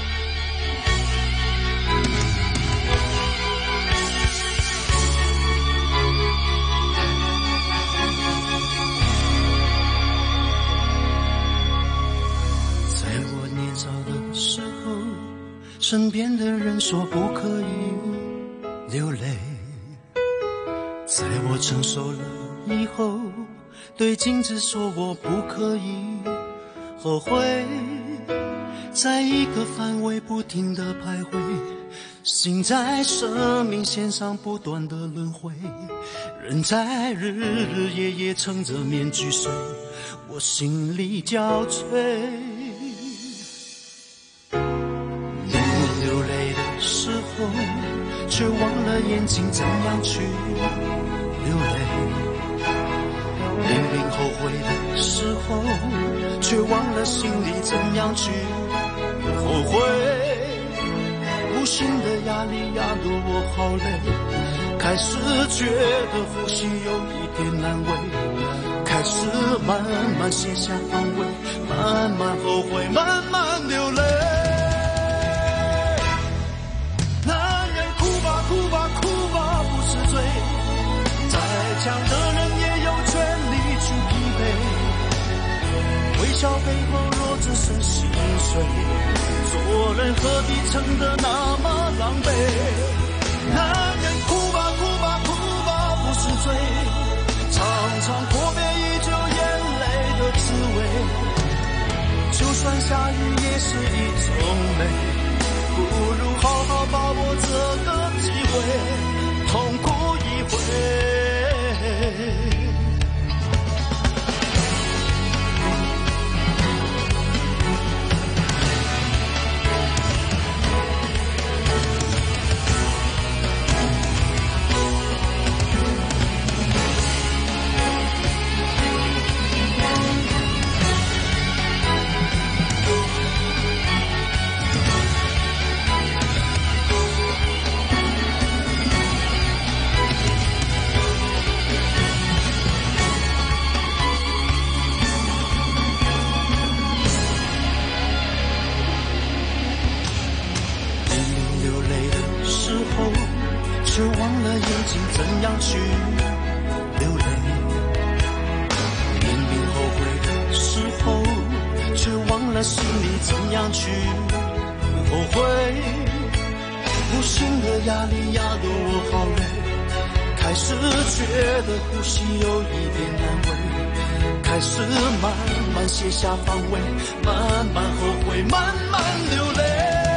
身边的人说不可以流泪，在我成熟了以后，对镜子说我不可以后悔，在一个范围不停地徘徊，心在生命线上不断的轮回，人在日日夜夜撑着面具睡，我心里交瘁。却忘了眼睛怎样去流泪，明明后悔的时候，却忘了心里怎样去后悔。无形的压力压得我好累，开始觉得呼吸有一点难为，开始慢慢卸下防卫，慢慢后悔，慢慢流泪。哭吧哭吧不是罪，再强的人也有权利去疲惫，微笑背后若只剩心碎，做人何必撑得那么狼狈。男人哭吧哭吧哭吧不是罪，常常阔别依旧眼泪的滋味，就算下雨也是一种美，不如好好把握这个机会，痛哭一回。却忘了眼睛怎样去流泪，明明后悔的时候，却忘了心里怎样去后悔。无形的压力压得我好累，开始觉得呼吸有一点难为，开始慢慢卸下防卫，慢慢后悔，慢慢流泪。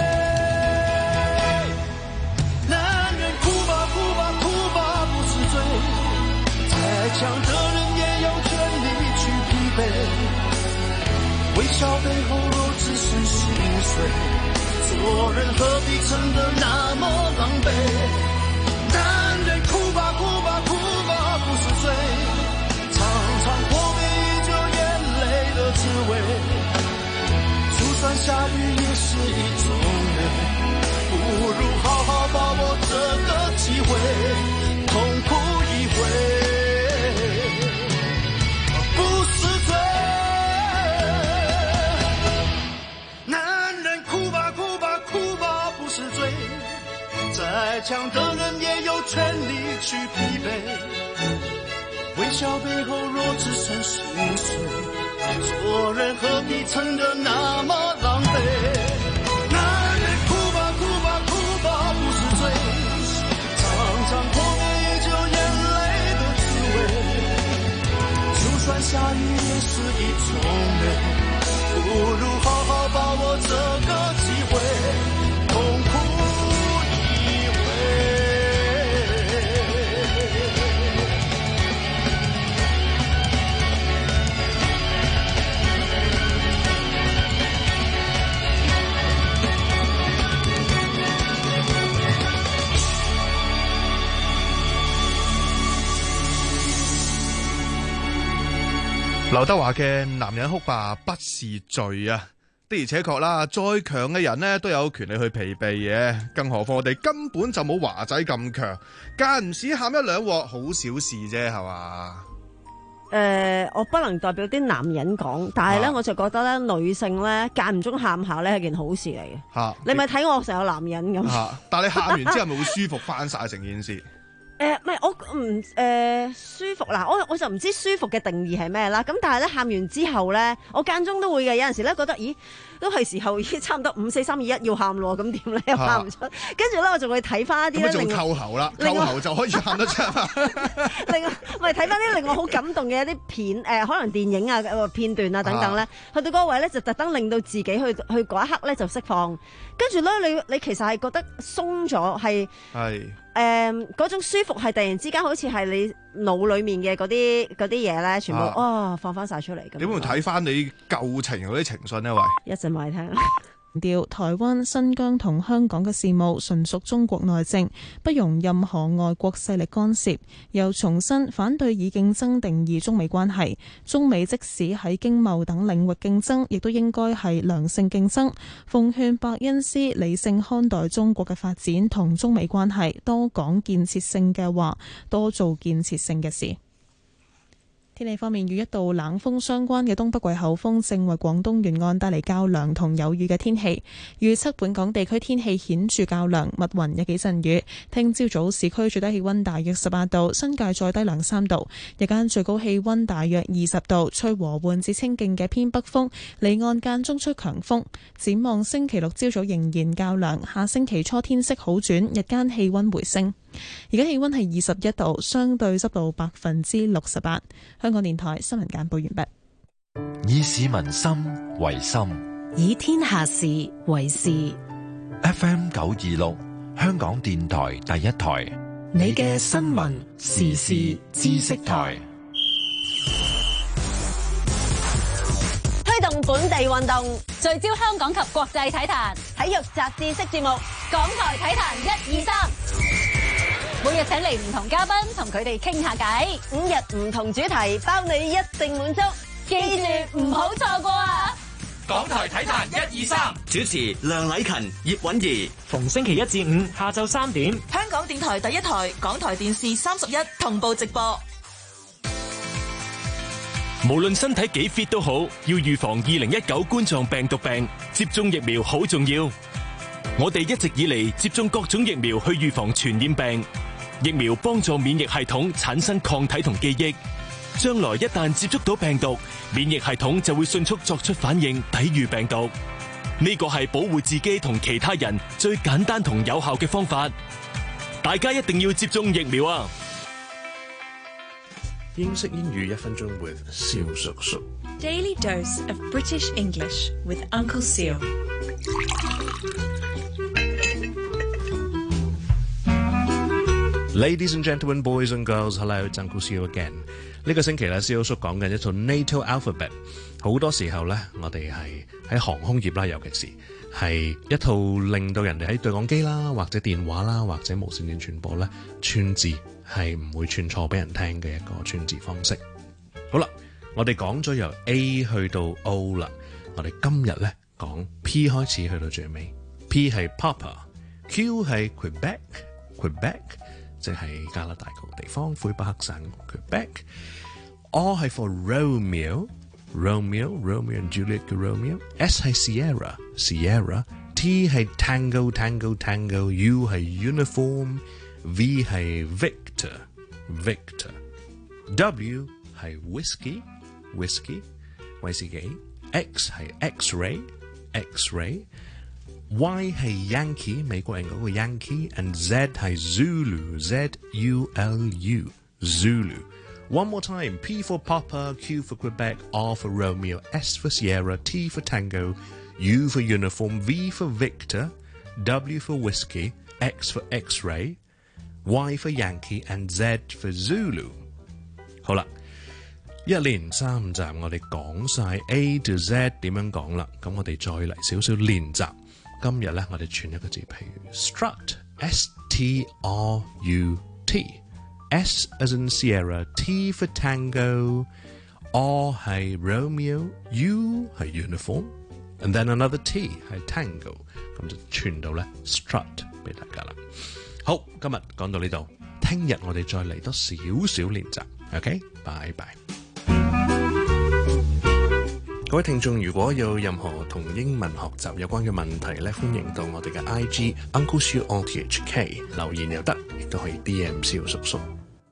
强的人也有权利去疲惫，微笑背后若只剩心碎，做人何必撑得那么狼狈？男人哭吧哭吧哭吧不是罪，常常过每一滴眼泪的滋味，就算下雨也是一种美，不如好好把握这个机会，痛哭一回。再强的人也有权利去疲惫，微笑背后若只剩心碎，做人何必撑得那么狼狈？男人哭吧哭吧哭吧不是罪，常常过每一滴眼泪的滋味，就算下雨也是一种美，不如好好把握这个机会，痛哭。 劉德華嘅男人哭吧不是罪啊，的而且確啦，再強嘅人呢都有權利去疲憊嘅，更何況我哋根本就冇華仔咁強，間唔時喊一兩鑊好小事啫，係嘛？ 誒、呃，我不能代表啲男人講，但係咧、啊、我就覺得咧女性咧間唔中喊下咧係件好事嚟嘅。嚇、啊，你咪睇我成個男人咁。嚇、啊， 但係你喊完之後咪會舒服翻晒成件事？ 誒唔係我唔誒、呃、舒服嗱，我我就唔知舒服嘅定義係咩啦。咁但係咧喊完之後咧，我間中都會嘅。有陣時咧覺得，咦，都係時候已經差唔多五四三二一要喊咯，咁點咧又喊唔出。跟住咧我就會睇翻一啲咧， 咁就扣喉啦，扣喉就可以喊得出。 另外，咪睇翻啲令我好感動嘅一啲片誒、呃，可能電影啊片段啊等等咧，去到嗰個位咧就特登令到自己去去嗰一刻咧就釋放。跟住咧，你你其實係覺得鬆咗，係係誒嗰種舒服係突然之間好似係你腦裡面嘅嗰啲嗰啲嘢咧，全部啊、哦、放翻晒出嚟咁。你會唔會睇翻你舊情嗰啲情信呢？喂， 一陣話你聽。 調台灣、新疆同香港嘅事務純屬中國內政，不容任何外國勢力干涉。又重申反對以競爭定義中美關係，中美即使喺經貿等領域競爭，亦都應該係良性競爭。奉勸伯恩斯理性看待中國嘅發展同中美關係，多講建設性嘅話，多做建設性嘅事。天氣方面，與一道冷鋒相關嘅東北季候風正為廣東沿岸帶嚟較涼同有雨嘅天氣。預測本港地區天氣顯著較涼，密雲有幾陣雨。聽朝早市區最低氣溫大約十八度，新界再低兩三度。日間最高氣溫大約二十度，吹和緩至清勁嘅偏北風，離岸間中吹強風。展望星期六朝早仍然較涼，下星期初天色好轉，日間氣溫回升。而家氣溫係二十一度，相對濕度百分之六十八。香港電台新聞簡報完畢。 以市民心為心， 以天下事為事。 F M 九二六，香港電台第一台， 你嘅新聞時事知識台， 推動本地運動，聚焦香港及國際體壇，體育雜誌式節目，港台體壇一二三，每日請嚟唔同嘉賓，同佢哋傾下偈，五日唔同主題，包你一定滿足，記住唔好錯過啊！ 港台體壇一二三， 主持梁禮勤、葉韻儀， 逢星期一至五下晝三點， 香港電台第一台、港台電視三十一同步直播。 無論身體幾 fit 都好，要預防二零一九冠狀病毒病，接種疫苗好重要。我哋一直以嚟接種各種疫苗去預防傳染病，疫苗幫助免疫系統產生抗體同記憶。將來一旦接觸到病毒，免疫系統就會迅速作出反應，抵禦病毒。呢個係保護自己同其他人最簡單同有效嘅方法。大家一定要接種疫苗啊！ 英式英語一分鐘 with 蕭叔叔。 Daily dose of British English with Uncle Seal。 Ladies and gentlemen, boys and girls, hello, it's Uncle Seal again。呢個星期咧，蕭叔講緊一套 NATO alphabet。好多時候咧，我哋係喺航空業啦，尤其是係一套令到人哋喺對講機啦，或者電話啦，或者無線電傳播咧，串字係唔會串錯俾人聽嘅一個串字方式。好啦，我哋講咗由 A 去到 O 啦，我哋今日咧講 P 開始去到最尾。P 係 Papa，Q 係 Quebec，Quebec 即係加拿大個地方，魁北克省 Quebec。R 係 for Romeo，Romeo，Romeo and Juliet 嘅 Romeo。S 係 Sierra，Sierra。T 係 Tango，Tango，Tango。U 係 Uniform。V 係 Victor，Victor。W 係 Whisky，Whisky 威士忌。X 係 X-ray，X-ray。Y 係 Yankee 美國人嗰個 Yankee，and Z 係 Zulu，Z U L U，Zulu。One more time. P for Papa, Q for Quebec, R for Romeo, S for Sierra, T for Tango, U for Uniform, V for Victor, W for Whiskey, X for X-ray, Y for Yankee, and Z for Zulu. 好啦，一連三集我哋講晒 A to Z 點樣講啦，咁我哋再嚟少少練習。今日咧，我哋串一個字，譬如 strut, S T R U T。S as in Sierra, T for Tango, R 係 Romeo, U 係 Uniform, and then another T 係 Tango， 咁就串到咧 strut 俾大家啦。好，今日講到呢度，聽日我哋再嚟多少少練習 ，OK， 拜拜。各位聽眾，如果有任何同英文學習有關嘅問題咧，歡迎到我哋嘅 I G Uncle Siu O T H K 留言又得，亦都可以 D M 蕭叔叔。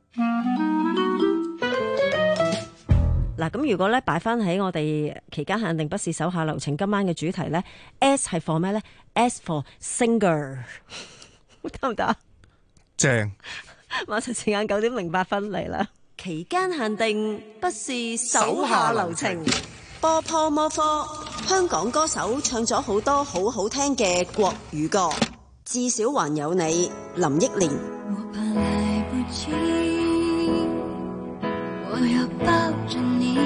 嗱，咁如果咧擺翻喺我哋期間限定不是手下留情今晚嘅主題咧 ，S 係 for 咩咧 ？S for singer， 得唔得？ 正。 馬上時間九點零八分嚟啦，期間限定不是手下留情。波破摩科，香港歌手唱咗好多好好聽嘅國語歌，至少還有你，林憶蓮。 我怕來不及，我要抱着你，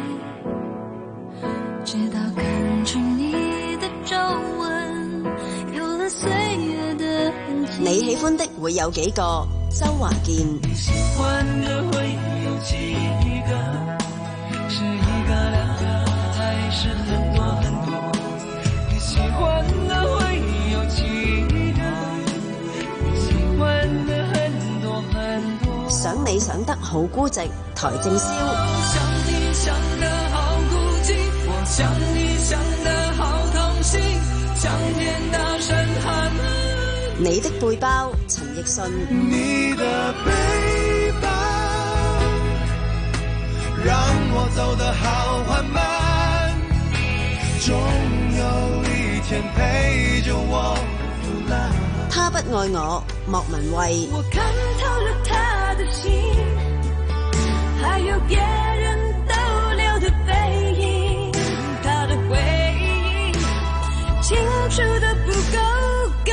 直到看出你的皺紋，有了歲月的痕跡。 你喜歡的會有幾個？周華健。 你喜歡的會有幾個？是一個兩個還是很多很多？你喜歡的會有幾個？你喜歡的很多很多。 想你想得好孤寂，台正宵。 想你想得好孤寂，我想你想得好痛心，想天大聲喊。 你的背包，陳奕迅。 你的背包讓我走得好緩慢，終有一天陪着我腐爛。 他不愛我，莫文蔚。 我看透了他的心，還有別人逗留的背影，他的回憶清楚的不够干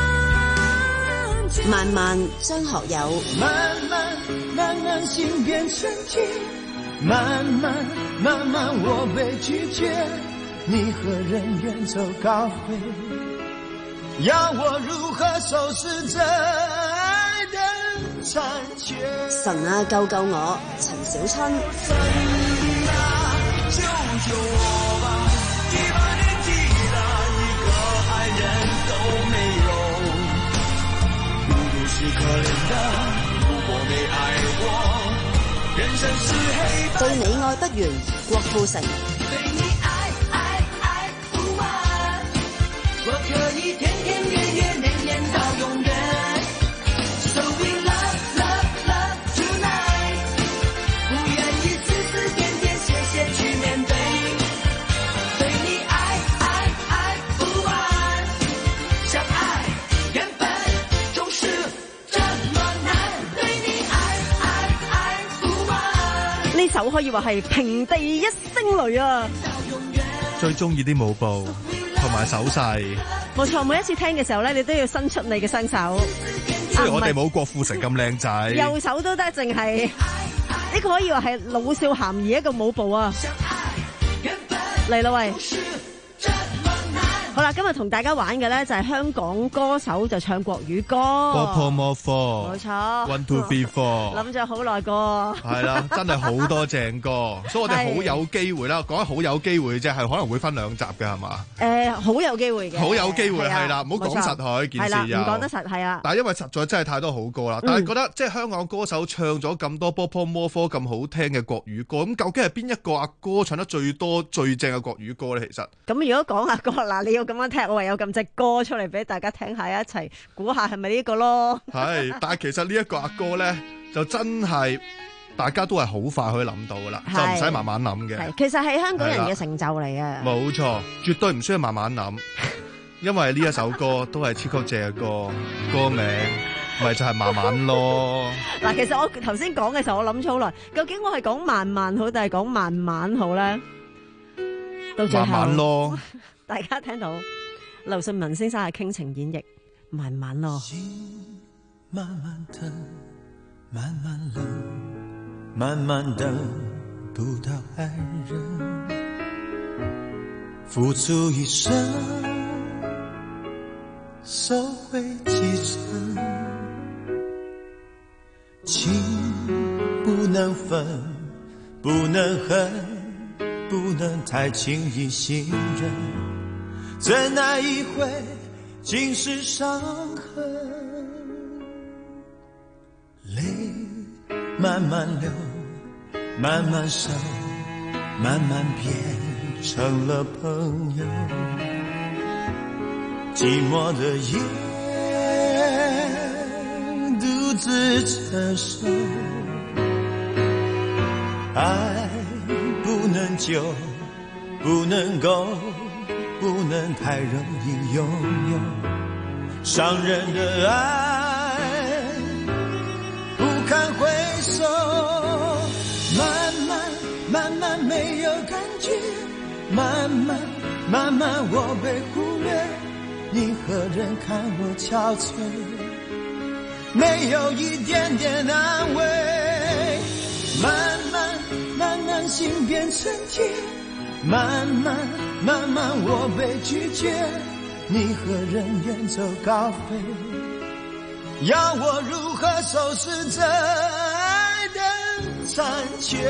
净。 慢慢張學友， 慢慢慢慢心變成鐵，慢慢慢慢我被拒絕，你和人遠走高飛，要我如何收拾這愛的殘缺。 神啊救救我，陳小春。 神啊救救我吧，一把年紀了，一個愛人都沒有，孤獨是可憐的，如果沒愛過，人生是黑白。 對你愛不完，郭富城。 對你愛愛愛不完，我可以天天月月年年到永遠。So we love love love tonight， 不願意絲絲點點謝謝去面對，對你愛愛愛不完，相愛原本就是這麼難，對你愛愛愛不完。 呢首可以話係平地一聲雷啊！ 最中意啲舞步同埋手勢。 冇錯，每一次聽嘅時候咧，你都要伸出你嘅雙手。 雖然我哋冇郭富城咁靚仔， 右手都得，淨係呢個可以話係老少咸宜一個舞步啊！嚟啦喂！好啦，今日同大家玩嘅咧就係香港歌手就唱國語歌。 Pop More Four， 冇錯 ，One Two Three Four， 諗咗好耐個。 係啦，真係好多正歌，所以我哋好有機會啦。講得好有機會啫，係可能會分兩集嘅係嘛？ 誒，好有機會嘅， 好有機會係啦，唔好講實佢件事又。 唔講得實係啊！ 但係因為實在真係太多好歌啦，但係覺得即係香港歌手唱咗咁多 Pop More Four 咁好聽嘅國語歌，咁究竟係邊一個阿哥唱得最多最正嘅國語歌咧？其實咁如果講阿哥嗱，你要咁樣踢，我唯有咁隻歌出嚟俾大家聽下，一齊估下係咪呢個咯？ 係，但係其實呢一個阿哥咧，就真係大家都係好快可以諗到噶啦，就唔使慢慢諗嘅。 係，其實係香港人嘅成就嚟嘅。 冇錯，絕對唔需要慢慢諗，因為呢一首歌都係超級正嘅歌，歌名咪就係慢慢咯。 嗱，其實我頭先講嘅時候，我諗咗好耐，究竟我係講慢慢好定係講慢慢好咧？到最後慢慢咯， 大家聽到劉信文先生嘅傾情演繹，慢慢咯。 慢慢等，慢慢冷，慢慢等不到愛人，付出一生，收回幾成，情不能分，不能恨，不能太輕易信任，真愛一回盡是傷痕，淚慢慢流，慢慢收，慢慢變成了朋友，寂寞的夜獨自承受，愛不能久，不能夠，不能太容易擁有，傷人的愛不堪回首，慢慢慢慢沒有感覺，慢慢慢慢我被忽略，你何人看我憔悴，沒有一點點安慰，慢慢慢慢心變成鐵，慢慢慢慢我被拒絕，你和人遠走高飛，要我如何收拾這愛的殘缺。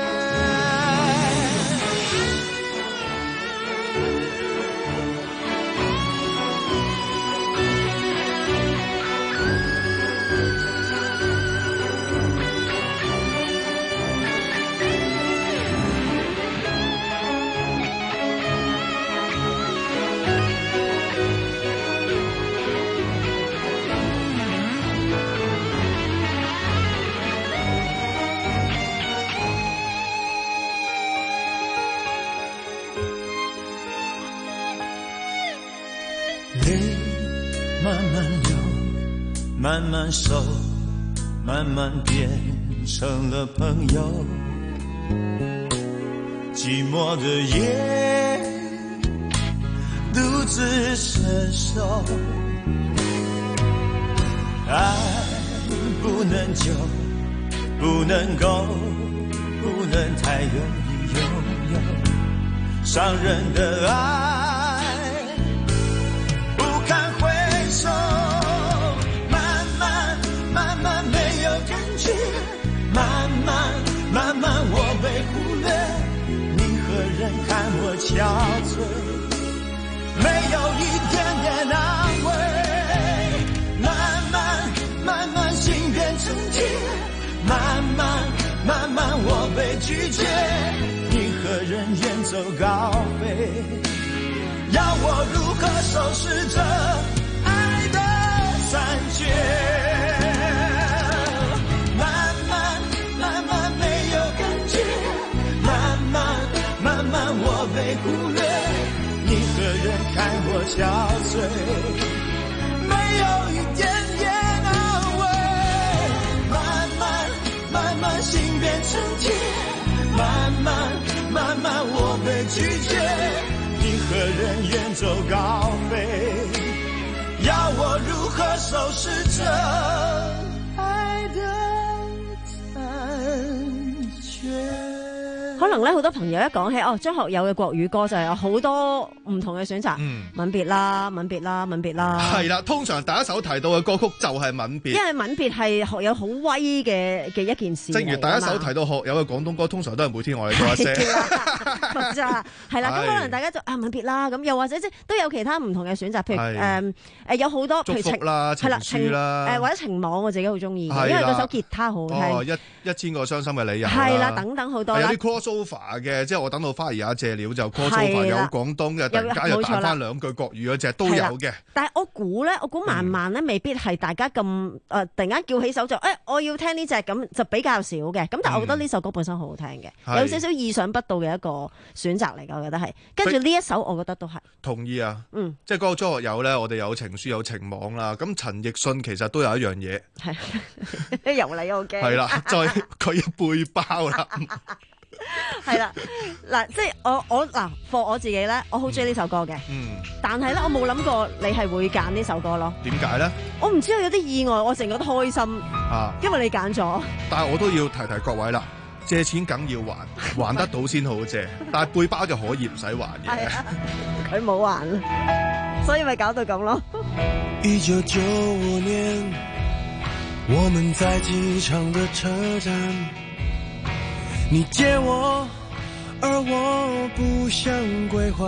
慢慢流，慢慢收，慢慢變成了朋友，寂寞的夜独自承受。爱不能久，不能够，不能太容易拥有，伤人的爱不堪回首，慢慢慢慢没有感觉，慢慢慢慢我被忽略，你何人看我憔悴，没有一点点安慰，慢慢慢慢心变成铁，慢慢慢慢我被拒绝，你何人远走高飞，要我如何收拾这爱的残缺，慢慢慢慢没有感觉，慢慢慢慢我被忽略，你何人看我憔悴，没有一点点安慰，慢慢慢慢心变成铁，慢慢慢慢我被拒绝，你何人远走高飞，要我如何收拾这爱的残缺。 可能咧，好多朋友一講起哦，張學友嘅國語歌就係有好多唔同嘅選擇， 嗯， 吻別啦，吻別啦，吻別啦， 係啦，通常第一首提到嘅歌曲就係吻別， 因為吻別係學友好威嘅嘅一件事。 正如第一首提到學友嘅廣東歌，通常都係每天我哋多一些， 咋係啦，咁可能大家就啊吻別啦，咁又或者即係都有其他唔同嘅選擇，譬如誒誒有好多，譬如情啦、情書啦， 誒或者情網，我自己好中意，因為嗰首吉他好聽， 哦一一千個傷心嘅理由， 係啦，等等好多啦。 有啲 crossover 嘅，即係我等到花兒也謝了就 crossover 有廣東嘅，突然間又彈翻兩句國語嗰隻都有嘅。 但係我估咧，我估慢慢咧未必係大家咁誒，突然間叫起手就誒我要聽呢隻咁，就比較少嘅。咁但係我覺得呢首歌本身好好聽嘅，有少少意想不到嘅一個選擇嚟㗎，我覺得係。跟住呢一首，我覺得都係同意啊。嗯， 即係嗰個張學友咧，我哋有情書有情網啦。咁陳奕迅其實都有一樣嘢， 係由你我驚。 係啦，就係佢嘅背包啦。 係啦，嗱，即係我我嗱，for我自己咧，我好中意呢首歌嘅。嗯。但係咧，我冇諗過你係會揀呢首歌咯。 點解咧？ 我唔知道有啲意外，我成日覺得開心。啊。因為你揀咗。但係我都要提提各位啦，借錢梗要還，還得到先好借。但係背包就可以唔使還嘅。 佢冇還，所以咪搞到咁咯。 一九九五年，我們在機場的車站。你借我，而我不想歸還。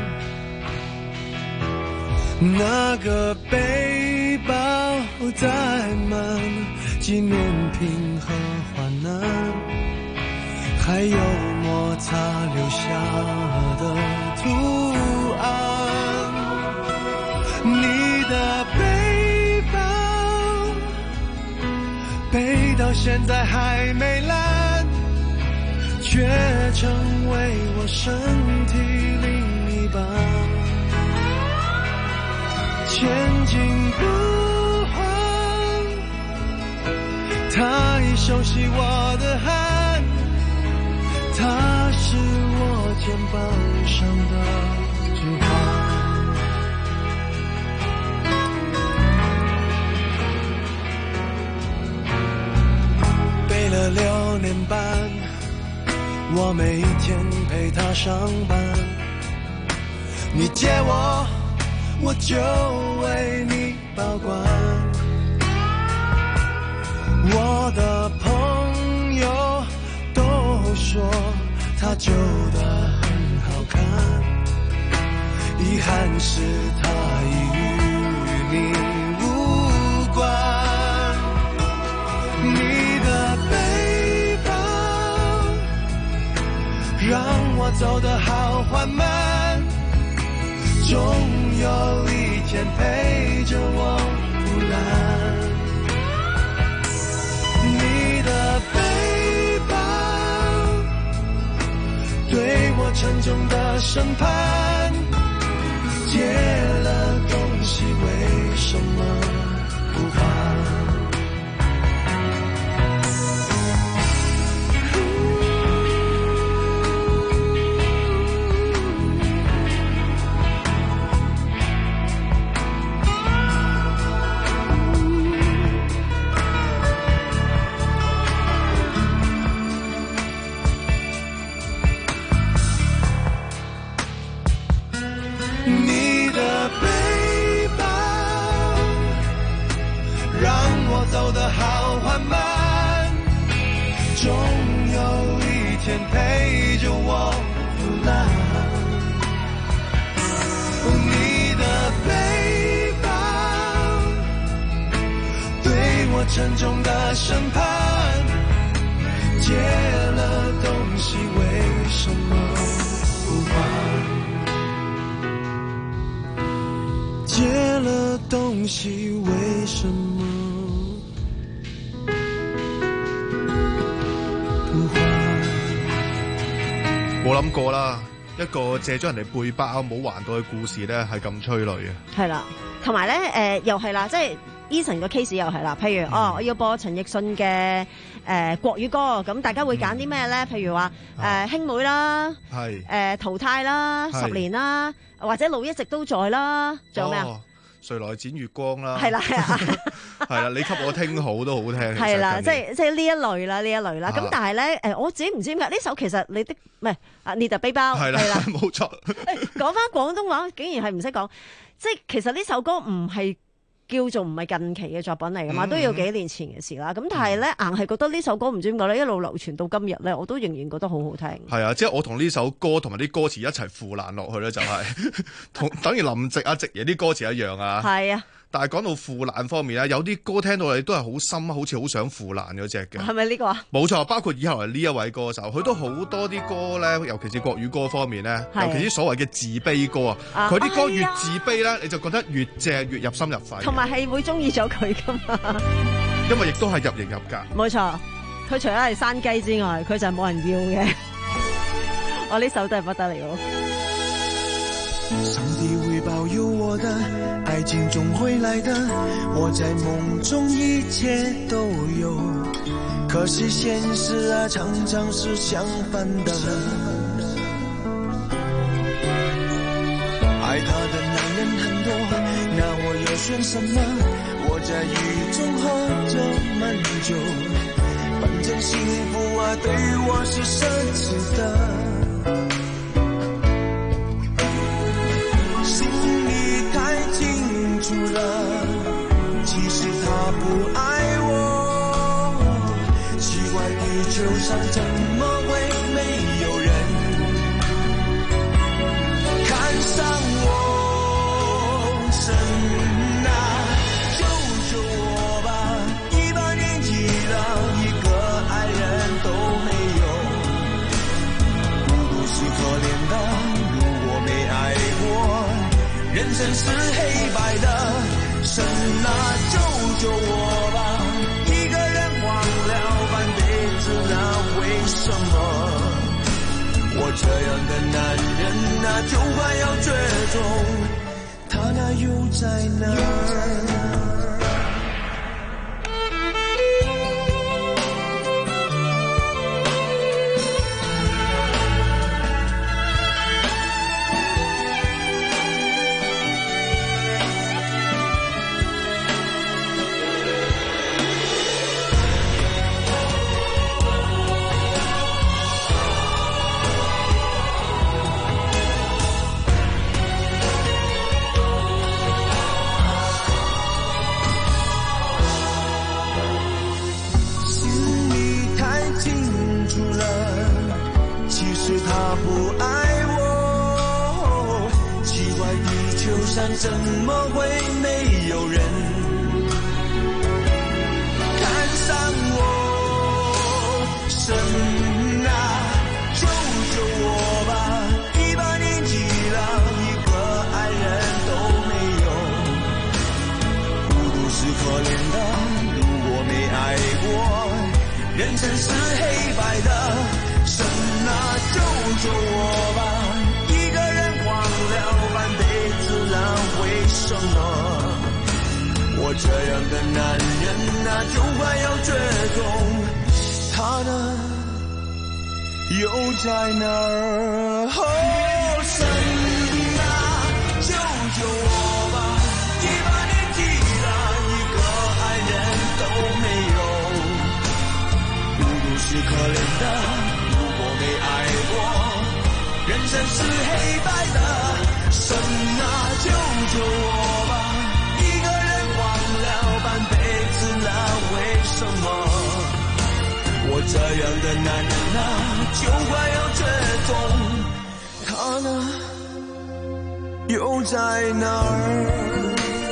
那個背包載滿紀念品和患難，還有摩擦留下的圖案。你的背包背到現在還沒爛，卻成為我身體另一半，千金不換，他已熟悉我的汗，他是我肩膀上的指環。背了六年半，我每一天陪他上班，你借我，我就為你保管。我的朋友都說他舊得很好看，遺憾是他已與你無關。你的背包讓我走得好緩慢，總有一天陪着我腐爛。你的背包對我沉重的審判，借了東西為什麼不還？ 好缓慢，终有一天陪着我腐烂。你的背包对我沉重的审判，借了东西为什么不还？借了东西为什么不還？ 冇諗過啦，一個借咗人哋背包冇還到嘅故事咧，係咁催淚嘅。 係啦，同埋咧誒，又係啦，即係 Eason 個 case 又係啦。譬如、嗯、哦，我要播陳奕迅嘅誒、呃、國語歌，咁大家會揀啲咩咧？譬如話誒兄妹啦，係誒、呃、淘汰啦，十年啦，或者路一直都在啦，仲有咩啊？哦， 誰來剪月光啦， 係啦係啊， 係啦，你給我聽好都好聽， 係啦，即係即係呢一類啦，呢一類啦。咁、啊、但係咧，誒我自己唔知點解呢首其實你的唔係啊，你的背包係啦， 冇錯。 講翻廣東話，竟然係唔識講，即係其實呢首歌唔係叫做唔係近期嘅作品嚟噶嘛，嗯、都要幾年前嘅事啦。咁但係咧，硬係覺得呢首歌唔知點解咧，一路流傳到今日咧，我都仍然覺得好好聽。 係啊，即係我同呢首歌同埋啲歌詞一齊腐爛落去咧，就係、是、同等於林夕啊、夕爺啲歌詞一樣啊。係啊。但係講到腐爛方面咧，有啲歌聽到你都係好深，好似好想腐爛嗰隻嘅。 係咪呢個啊？ 冇錯，包括以後係呢一位歌手，佢都好多啲歌咧，尤其是國語歌方面咧，尤其是所謂嘅自卑歌啊，佢啲歌越自卑咧，你就覺得越正越入心入肺。 同埋係會中意咗佢噶嘛？ 因為亦都係入型入格。 冇錯，佢除咗係山雞之外，佢就係冇人要嘅。我呢首真係不得了。 上帝會保佑我的，愛情總會來的，我在夢中一切都有，可是現實啊常常是相反的，愛他的男人很多，那我要選什麼？我在雨中喝着悶酒，反正幸福啊對我是奢侈的，其實他不愛我，奇怪地球上怎麼會沒有人看上我？神啊，救救我吧！一把年紀了，一個愛人都沒有，孤獨是可憐的，如果沒愛過，人生是黑白的。神啊，救救我吧！一個人忘了半輩子了，為什麼我這樣的男人啊，就快要絕種，他那又在哪兒？怎麼會沒有人看上我？神啊，救救我吧！一把年紀了，一個愛人都沒有，孤獨是可憐的，如果沒愛過，人生是黑白的。神啊，救救我吧！一個人忘了半輩子了，為什麼我這樣的男人啊，就快要絕種，他呢又在哪兒？哦，神啊，救救我吧！一把年紀了，一個愛人都沒有，孤獨是可憐的，如果沒愛過，人生是黑白的。神啊，救救我吧！一個人忘了半輩子了，為男人啊，就快要绝种，他呢，又在哪儿？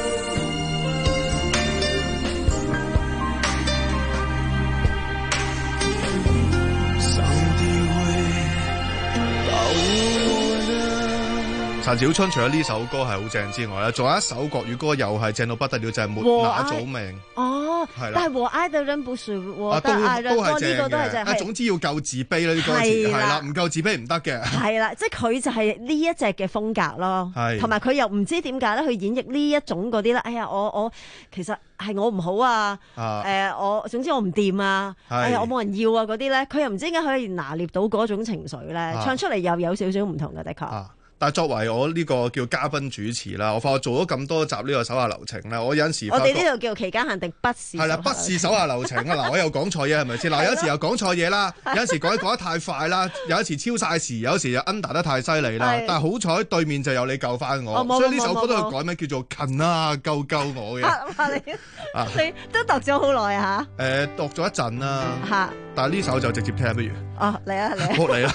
陳小春除咗呢首歌係好正之外咧，仲有一首國語歌又係正到不得了，就係、是《沒那組命》。 哦， 係啦， 但係和愛的人不是我的愛人， 都係呢個都係正。 啊，總之要夠自卑啦，啲歌詞係啦，唔夠自卑唔得嘅。 係啦，即係佢就係呢一隻嘅風格咯。係，同埋佢又唔知點解咧，去演繹呢一種嗰啲咧。哎呀，我我其實係我唔好啊。誒、啊呃，我總之我唔掂啊。哎呀，我冇人要啊嗰啲咧，佢又唔知點解可以拿捏到嗰種情緒咧、啊，唱出嚟又有少少唔同嘅，的確。啊但係作為我呢個叫嘉賓主持啦，我發覺做咗咁多集呢個手下留情咧，我有陣時我哋呢度叫期間限定，不是係啦，不是手下留情啊！嗱，我又講錯嘢係咪先？嗱，有時又講錯嘢啦，有時講講得太快啦，有一時超晒時，有時又 under 得太犀利啦。但係好彩對面就有你救翻我，所以呢首歌都要改名叫做近啊救救我嘅。 你你都讀咗好耐啊嚇？ 誒，讀咗一陣啦嚇，但係呢首就直接聽不如。 哦，嚟啊嚟啊！ 好嚟啦。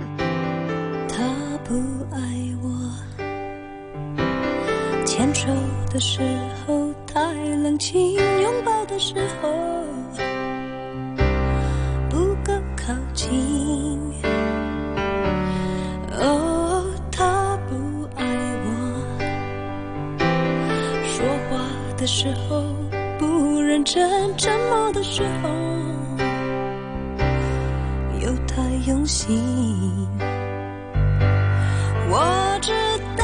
牽手的時候太冷清，擁抱的時候不夠靠近。哦，他不愛我，說話的時候不認真，沉默的時候又太用心。我知道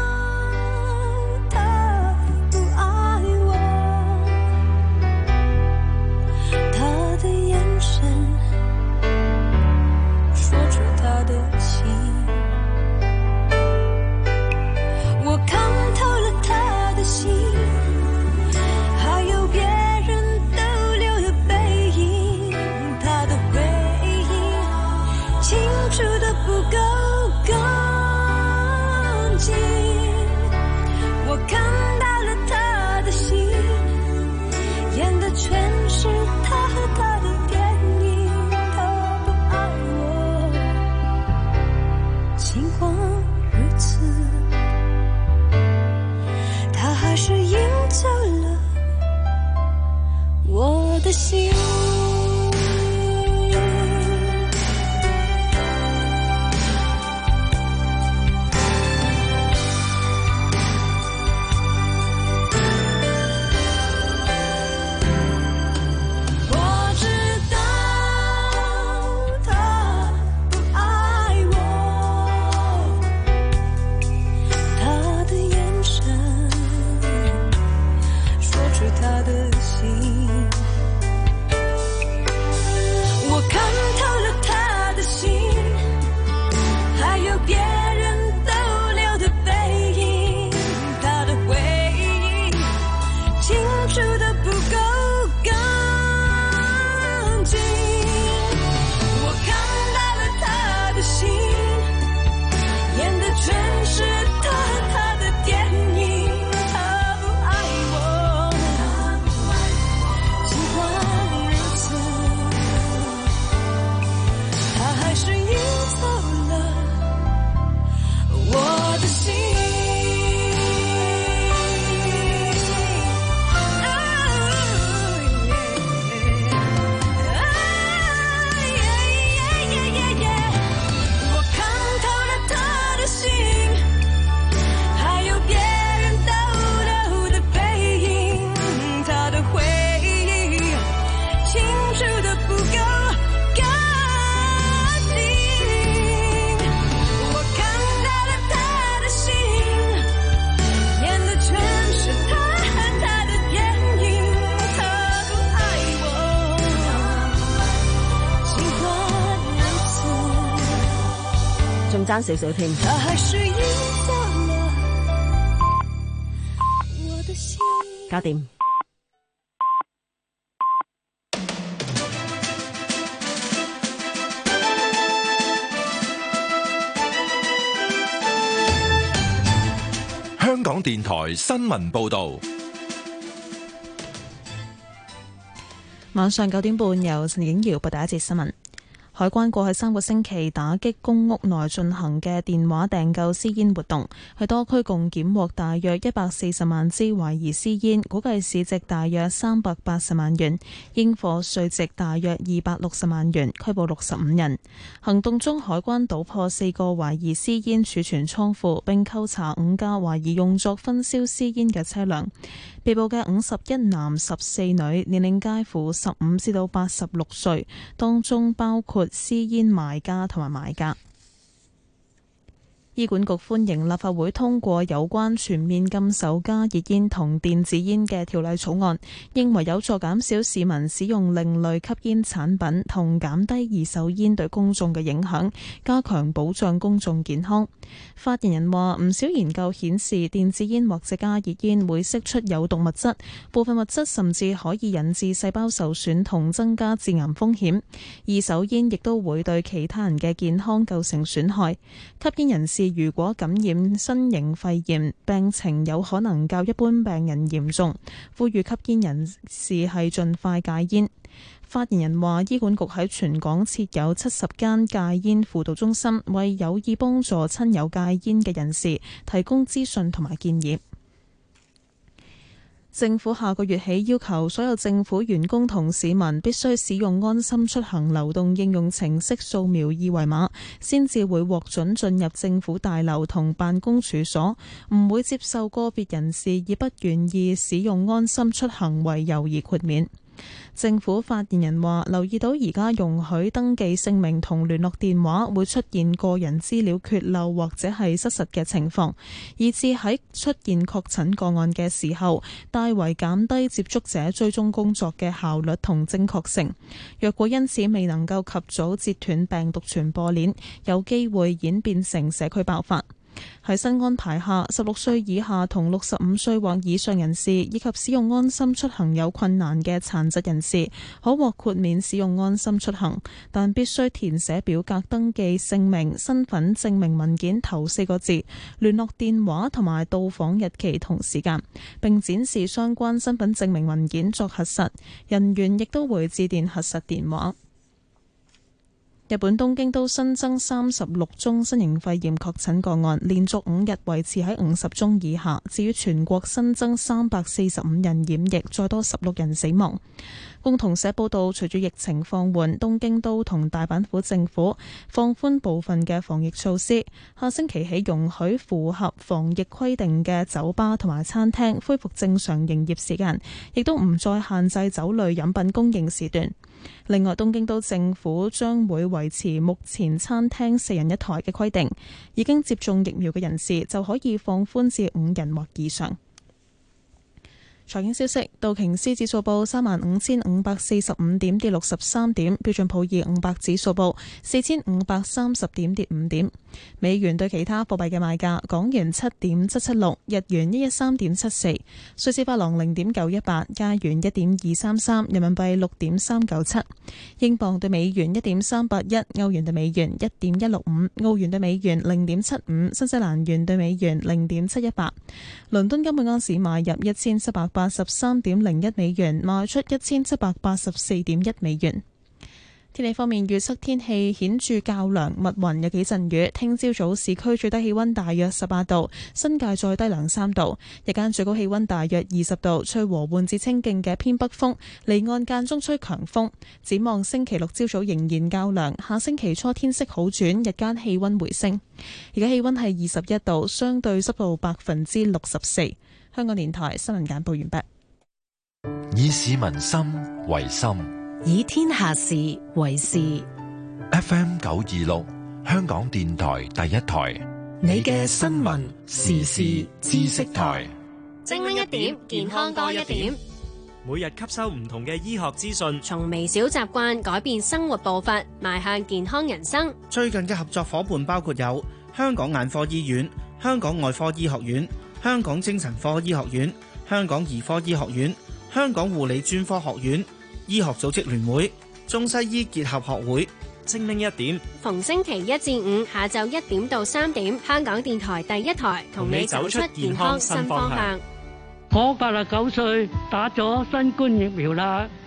爭少少添。搞掂。 香港電台新聞報導。 晚上九點半由陳景瑤報第一節新聞。 海關過去三個星期打擊公屋內進行嘅電話訂購私煙活動，喺多區共檢獲大約一百四十萬支懷疑私煙，估計市值大約三百八十萬元，應課稅值大約二百六十萬元，拘捕六十五人。行動中，海關搗破四個懷疑私煙儲存倉庫，並扣查五架懷疑用作分銷私煙嘅車輛。被捕嘅五十一男十四女，年齡介乎十五至到八十六歲，當中包括私煙賣家同埋買家。醫管局歡迎立法會通過有關全面禁售加熱煙同電子煙嘅條例草案，認為有助減少市民使用另類吸煙產品同減低二手煙對公眾嘅影響，加強保障公眾健康。發言人話，唔少研究顯示電子煙或者加熱煙會釋出有毒物質，部分物質甚至可以引致細胞受損同增加致癌風險。二手煙亦都會對其他人嘅健康構成損害。吸煙人士如果感染新型肺炎，病情有可能較一般病人嚴重，呼籲吸煙人士係盡快戒煙。發言人話，醫管局喺全港設有七十間戒煙輔導中心，為有意幫助親友戒煙嘅人士提供資訊同埋建議。政府下個月起要求所有政府員工同市民必須使用安心出行流動應用程式掃描二維碼，先至會獲准進入政府大樓同辦公處所，唔會接受個別人士以不願意使用安心出行為由而豁免。政府發言人話，留意到而家容許登記姓名同聯絡電話會出現個人資料缺漏或者係失實嘅情況，以致喺出現確診個案嘅時候，大為減低接觸者追蹤工作嘅效率同正確性。若果因此未能夠及早截斷病毒傳播鏈，有機會演變成社區爆發。喺新安排下，十六歲以下同六十五歲或以上人士，以及使用安心出行有困難嘅殘疾人士，可獲豁免使用安心出行，但必須填寫表格登記姓名、身份證明文件頭四個字、聯絡電話同埋到訪日期同時間，並展示相關身份證明文件作核實。人員亦都會致電核實電話。日本東京都新增三十六宗新型肺炎確診個案，連續五日維持喺五十宗以下。至於全國新增三百四十五人染疫，再多十六人死亡。共同社報道，隨住疫情放緩，東京都同大阪府政府放寬部分嘅防疫措施，下星期起容許符合防疫規定嘅酒吧同埋餐廳恢復正常營業時間，亦都唔再限制酒類飲品供應時段。另外，東京都政府將會維持目前餐廳四人一台嘅規定，已經接種疫苗嘅人士就可以放寬至五人或以上。財經消息，道瓊斯指數報三萬五千五百四十五點，跌六十三點；標準普爾五百指數報四千五百三十點，跌五點。美元對其他貨幣嘅賣價：港元七點七七六，日元一一三點七四，瑞士法郎零點九一八，加元一點二三三，人民幣六點三九七，英鎊對美元一點三八一，歐元對美元一點一六五，澳元對美元零點七五，新西蘭元對美元零點七一八。倫敦金每盎司買入一千七百八十三點零一美元，賣出一千七百八十四點一美元。天氣方面，預測天氣顯著較涼，密雲有幾陣雨。聽朝早市區最低氣溫大約十八度，新界再低兩三度。日間最高氣溫大約二十度，吹和緩至清勁嘅偏北風，離岸間中吹強風。展望星期六朝早仍然較涼，下星期初天色好轉，日間氣溫回升。而家氣溫係二十一度，相對濕度百分之六十四。香港電台新聞簡報完畢。 以市民心為心， 以天下事為事。 F M 九二六，香港電台第一台， 你嘅新聞時事知識台， 精靈一點，健康多一點。 每日吸收唔同嘅醫學資訊， 從微小習慣改變生活步伐，邁向健康人生。 最近嘅合作伙伴包括有香港眼科醫院、香港外科醫學院、香港精神科醫學院、香港兒科醫學院、香港護理專科學院、醫學組織聯會、中西醫結合學會。 精靈一點， 逢星期一至五下晝一點到三點，香港電台第一台同你走出健康新方向。 我八十九歲，打咗新冠疫苗啦，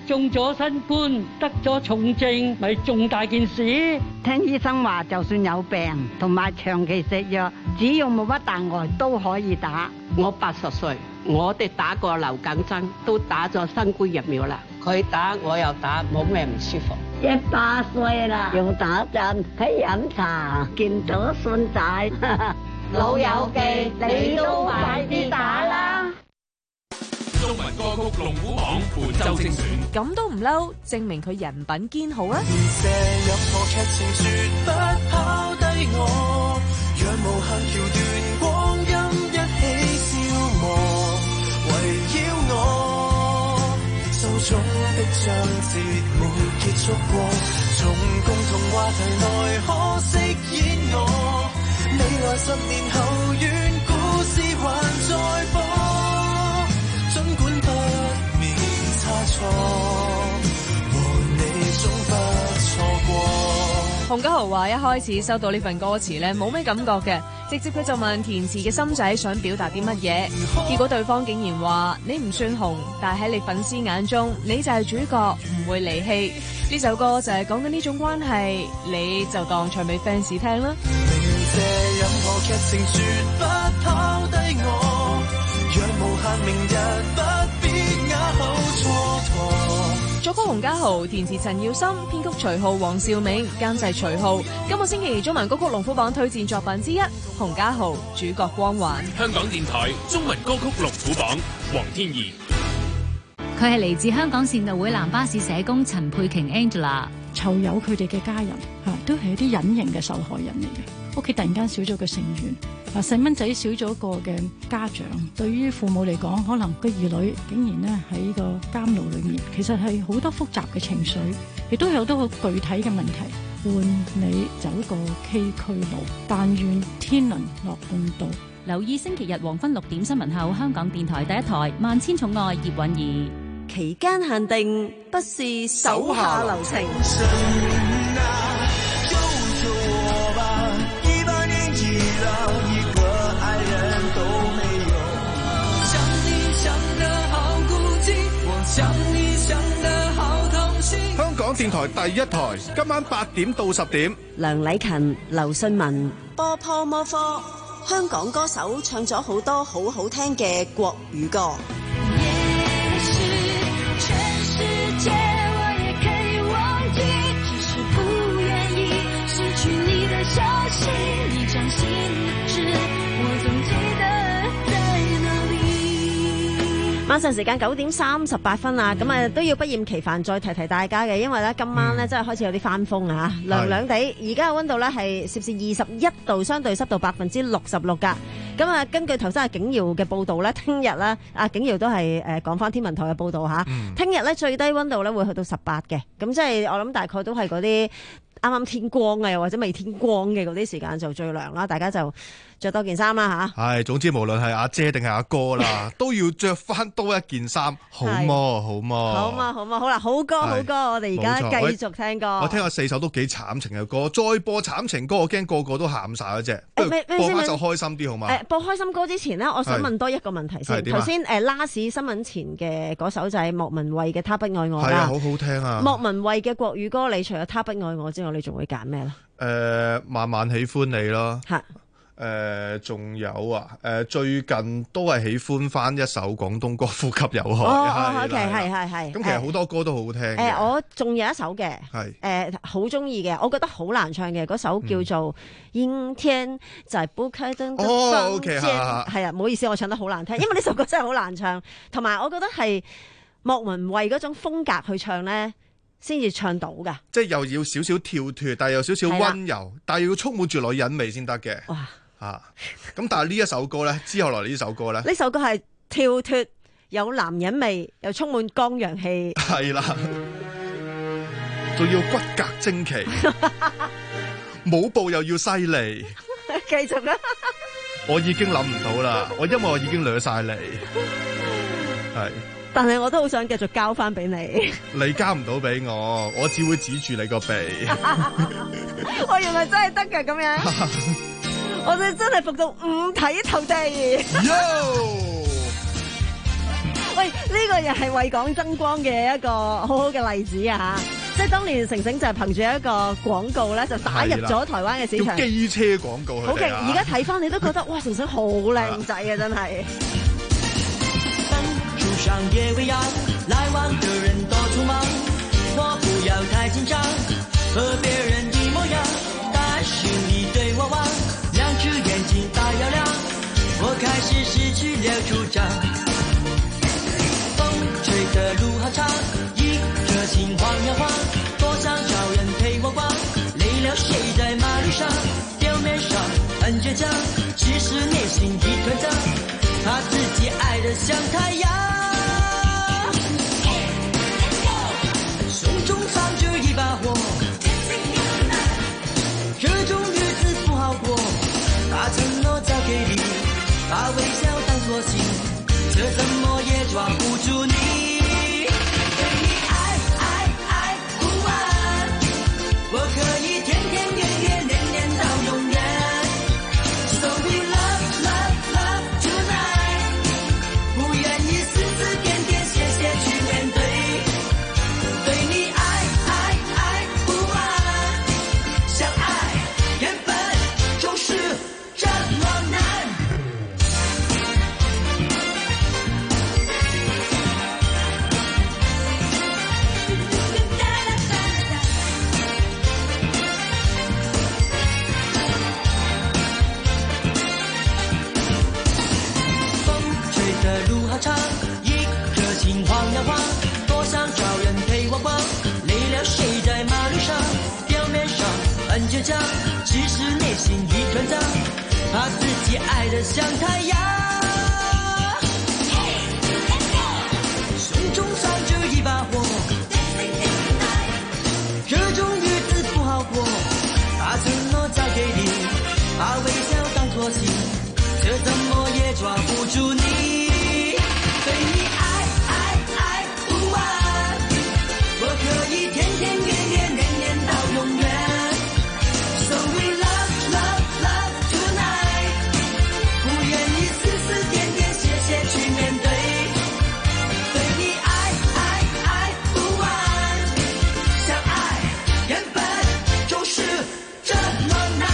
中咗新冠，得咗重症，咪重大件事。 聽醫生話，就算有病同埋長期食藥，只要冇乜大礙都可以打。 我八十歲，我哋打過流感針，都打咗新冠疫苗啦。佢打我又打，冇咩唔舒服。 一百歲啦，用打針喺飲茶，見到孫仔， 老友記，你都快啲打啦！ 中文歌曲龍虎榜本周精選， 咁都唔嬲，證明佢人品堅好啊！ 射任何劇情說不拋低我，讓無限橋段光陰一起消磨，圍繞我手中的章節未結束過，從共同話題內可飾演我，未來十年後願故事還在播。儘管不免差錯，和你總不錯過。 洪家豪話：一開始收到呢份歌詞呢，冇咩感覺嘅，直接佢就問填詞嘅心仔想表達啲乜嘢，結果對方竟然話：你唔算紅，但係喺你粉絲眼中，你就係主角，唔會離棄。呢首歌就係講緊呢種關係，你就當唱俾 fans 聽啦。 明謝任何劇情說不拋低我，讓無限明日不必啞口蹉跎。 作曲洪家豪，填詞陳耀森，編曲徐浩、黃兆銘，監製徐浩。今個星期中文歌曲龍虎榜推薦作品之一，洪家豪主角光環。 香港電台中文歌曲龍虎榜，黃天怡。 佢係嚟自香港善道會藍巴士社工陳佩瓊 Angela。 囚友佢哋嘅家人嚇都係一啲隱形嘅受害人嚟嘅，屋企突然間少咗個成員，啊細蚊仔少咗個嘅家長，對於父母嚟講，可能個兒女竟然咧喺個監牢裏面，其實係好多複雜嘅情緒，亦都有好多好具體嘅問題。換你走個崎嶇路，但願天能樂共渡。 留意星期日黃昏六點新聞後，香港電台第一台《萬千寵愛》葉韻儀。 期間限定，不是手下留情。 香港電台第一台，今晚八點到十點。 梁禮勤、劉信文。 波破摩科，香港歌手唱咗好多好好聽嘅國語歌。 晚上時間九點三十八分啊，咁啊都要不厭其煩再提提大家嘅，因為咧今晚咧、嗯、真係開始有啲翻風啊，涼涼地。而家嘅溫度咧係攝氏二十一度，相對濕度百分之六十六噶。咁啊，根據頭先阿景瑤嘅報道咧，聽日咧阿景瑤都係誒講翻天文台嘅報道吓，聽日咧最低溫度咧會去到十八嘅，咁即係我諗大概都係嗰啲啱啱天光嘅，又或者未天光嘅嗰啲時間就最涼啦，大家就着多件衫啦吓。係， 總之無論係阿姐定係阿哥啦，都要着翻多一件衫，好麼？好麼？ 好嘛，好嘛，好啦，好歌，好歌，我哋而家繼續聽歌。 我聽下四首都幾慘情嘅歌，再播慘情歌，我驚個個都喊晒嗰隻。不如播翻首開心啲好嘛？誒， 播開心歌之前呢，我想問多一個問題先。頭先誒拉市新聞前嘅嗰首就係莫文蔚嘅《他不愛我》啦。係啊， 好好聽啊！ 莫文蔚嘅國語歌，你除咗《他不愛我》之外，你仲會揀咩咧？ 誒，慢慢喜歡你咯。 係。 誒，仲有啊！誒，最近都係喜歡翻一首廣東歌《呼吸有害》。 哦，OK，係係係。 咁其實好多歌都好聽。 誒，我仲有一首嘅， 係誒好中意嘅，我覺得好難唱嘅嗰首叫做《陰天在不開燈的房間》。係啊，唔好意思，我唱得好難聽，因為呢首歌真係好難唱，同埋我覺得係莫文蔚嗰種風格去唱咧，先至唱到噶。即係又要少少跳脫，但係有少少溫柔，但係要充滿住女人味先得嘅。 哇！ 啊，咁但係呢一首歌咧，之後來呢首歌咧， 呢首歌係跳脫，有男人味，又充滿剛陽氣， 係啦，仲要骨骼精奇，舞步又要犀利， 繼續啊！ 我已經諗唔到啦，我因為我已經掠晒你，係， 但係我都好想繼續交翻俾你， 你交唔到俾我，我只會指住你個鼻， 我原來真係得噶咁樣。我哋真係服到五體投地。Yo! 喂， 喂，呢個又係為港爭光嘅一個好好嘅例子啊！即係當年成成就係憑住一個廣告咧，就打入咗台灣嘅市場。 叫機車廣告好勁！而家睇翻你都覺得哇，成成好靚仔啊，真係。 上夜未央，來往的人都匆忙，我不要太緊張，和別人一模樣，但是你對我望，兩隻眼睛大又亮，我開始失去了主張。風吹的路好長，一顆心晃呀晃，多想找人陪我逛，累了睡在馬路上，表面上很倔強，其實內心一團糟，怕自己愛得像太陽。把火，這種日子不好過，把承諾交給你，把微笑當作信，這怎麼也抓不住你。對你愛愛愛不完，我可以天天月月年年到永遠。So we love love love tonight， 不願意絲絲點點謝謝去面對。對你愛。一顆心晃呀晃，多想找人陪我逛，累了睡在馬路上，表面上很倔強，其實內心一團糟，怕自己愛得像太陽。胸中藏着一把火，這種日子不好過，把承諾交給你，把微笑當作信，這怎麼也抓不住你。對你愛愛愛不完，我可以天天月月年年到永遠。So we love love love tonight， 不願意絲絲點點謝謝去面對。對你愛愛愛不完，相愛原本就是這麼難。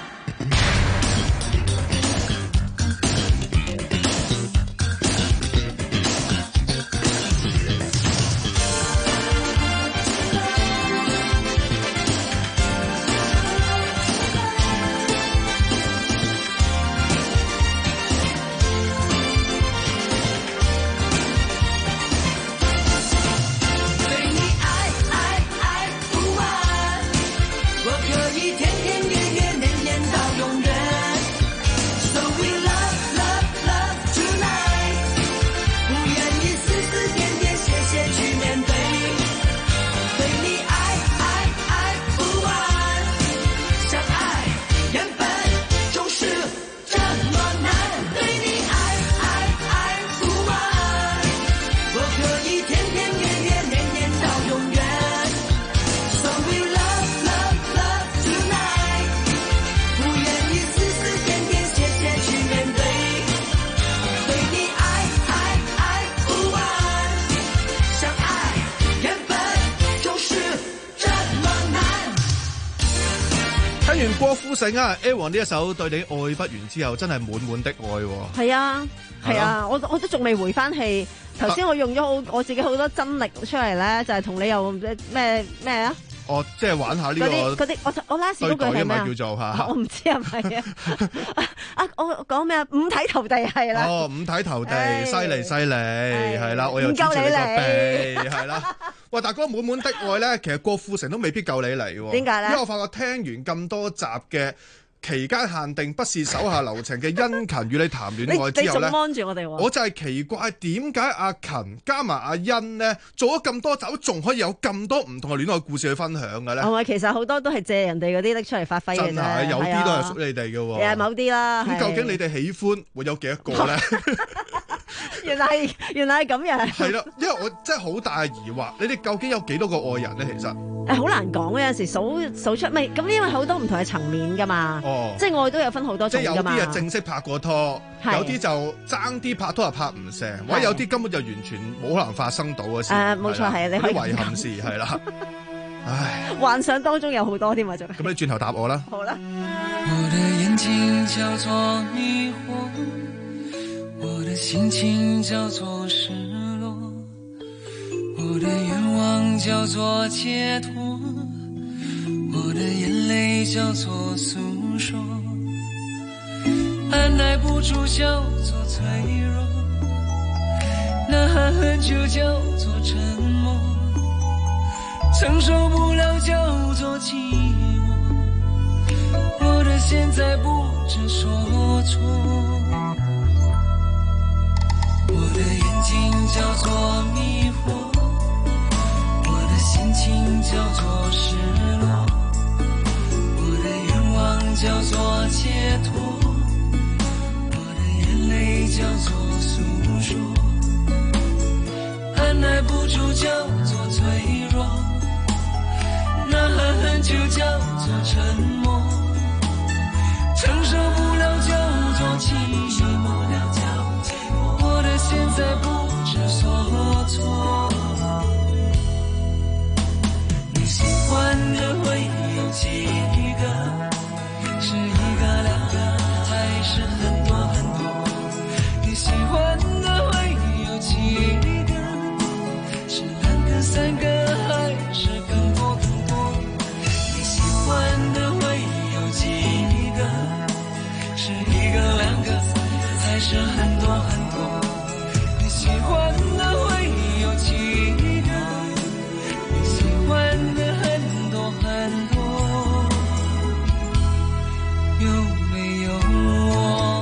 聽完郭富城啊 Aaron 呢一首對你愛不完之後，真係滿滿的愛。 係啊，係啊，我我都仲未回翻氣。頭先我用咗好我自己好多真力出嚟咧，就係、是、同你又咩咩啊？ 哦，即係玩下呢、這個嗰啲嗰啲，我我 last 嗰句係咩啊？ 叫做嚇， 我唔知係咪啊？啊，我講咩啊？五體投地係啦。 哦，五體投地，犀利犀利，係啦，我又指住你個鼻，係啦。喂，大哥，滿滿的愛咧，其實郭富城都未必夠你嚟喎。 點解咧？ 因為我發覺聽完咁多集嘅期間限定不是手下留情嘅殷勤與你談戀愛之後咧， 你仲 mon 住我哋喎？ 我就係奇怪點解阿勤加埋阿殷呢，做咗咁多集，仲可以有咁多唔同嘅戀愛故事去分享嘅咧？ 係咪？其實好多都係借人哋嗰啲拎出嚟發揮嘅啫。 真係有啲都係屬你哋嘅喎。 係某啲啦。 咁究竟你哋喜歡會有幾多個咧？ 原來原來係咁樣。 係啦，因為我真係好大嘅疑惑，你哋究竟有幾多個愛人咧？其實。 誒好難講嘅，有陣時數數出咪咁，因為好多唔同嘅層面㗎嘛。 哦， 即係愛都有分好多種㗎嘛。 即係有啲係正式拍過拖，有啲就爭啲拍拖又拍唔成，或者有啲根本就完全冇可能發生到嘅事。 誒冇錯係，你可以遺憾事係啦。唉， 幻想當中有好多添啊，仲。 咁你轉頭答我啦。 好啦。 我的眼睛叫做迷惑，我的心情叫做失落，我的願望叫做解脫，我的眼淚叫做訴說，按捺不住叫做脆弱，吶喊很久叫做沉默，承受不了叫做寂寞，我的現在不知所措，我的眼睛叫做迷惑，我的心情叫做失落，我的願望叫做解脫，我的眼淚叫做訴說，按捺不住叫做脆弱，吶喊很久叫做沉默，承受不了叫做寂寞，我的現在不知所措，你喜歡的會有幾個，是一個兩個還是很多很多，你喜歡的會有幾個，是兩個三個還是更多更多，你喜歡的會有幾個，是一個兩個還是很多很多，你喜歡的會有幾個，你喜歡的很多很多，有沒有我？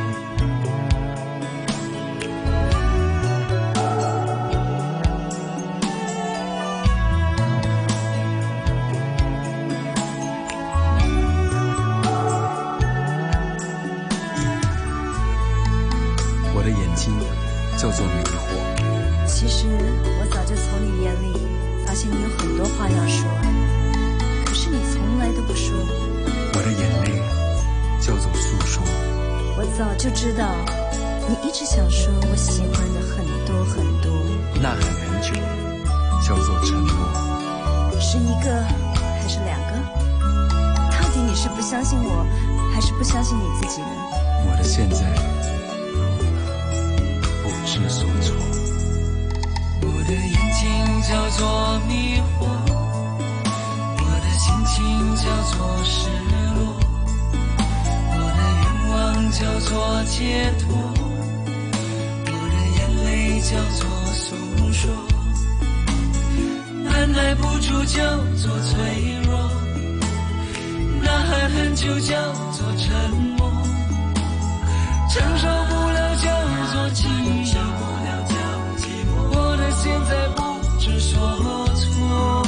我的眼睛叫做迷惑。 其實我早就從你眼裡發現你有很多話要說，可是你從來都不說。 我的眼淚叫做訴說。 我早就知道你一直想說我喜歡的很多很多。 吶喊很久叫做沉默。 是一個還是兩個？到底你是不相信我，還是不相信你自己呢？ 我的現在不知所措， 我的眼睛叫做迷惑，我的心情叫做失落，我的願望叫做解脫，我的眼淚叫做訴說，按捺不住叫做脆弱，吶喊很久叫做沉默，承受不了叫做寂寞，我的現在不知所措，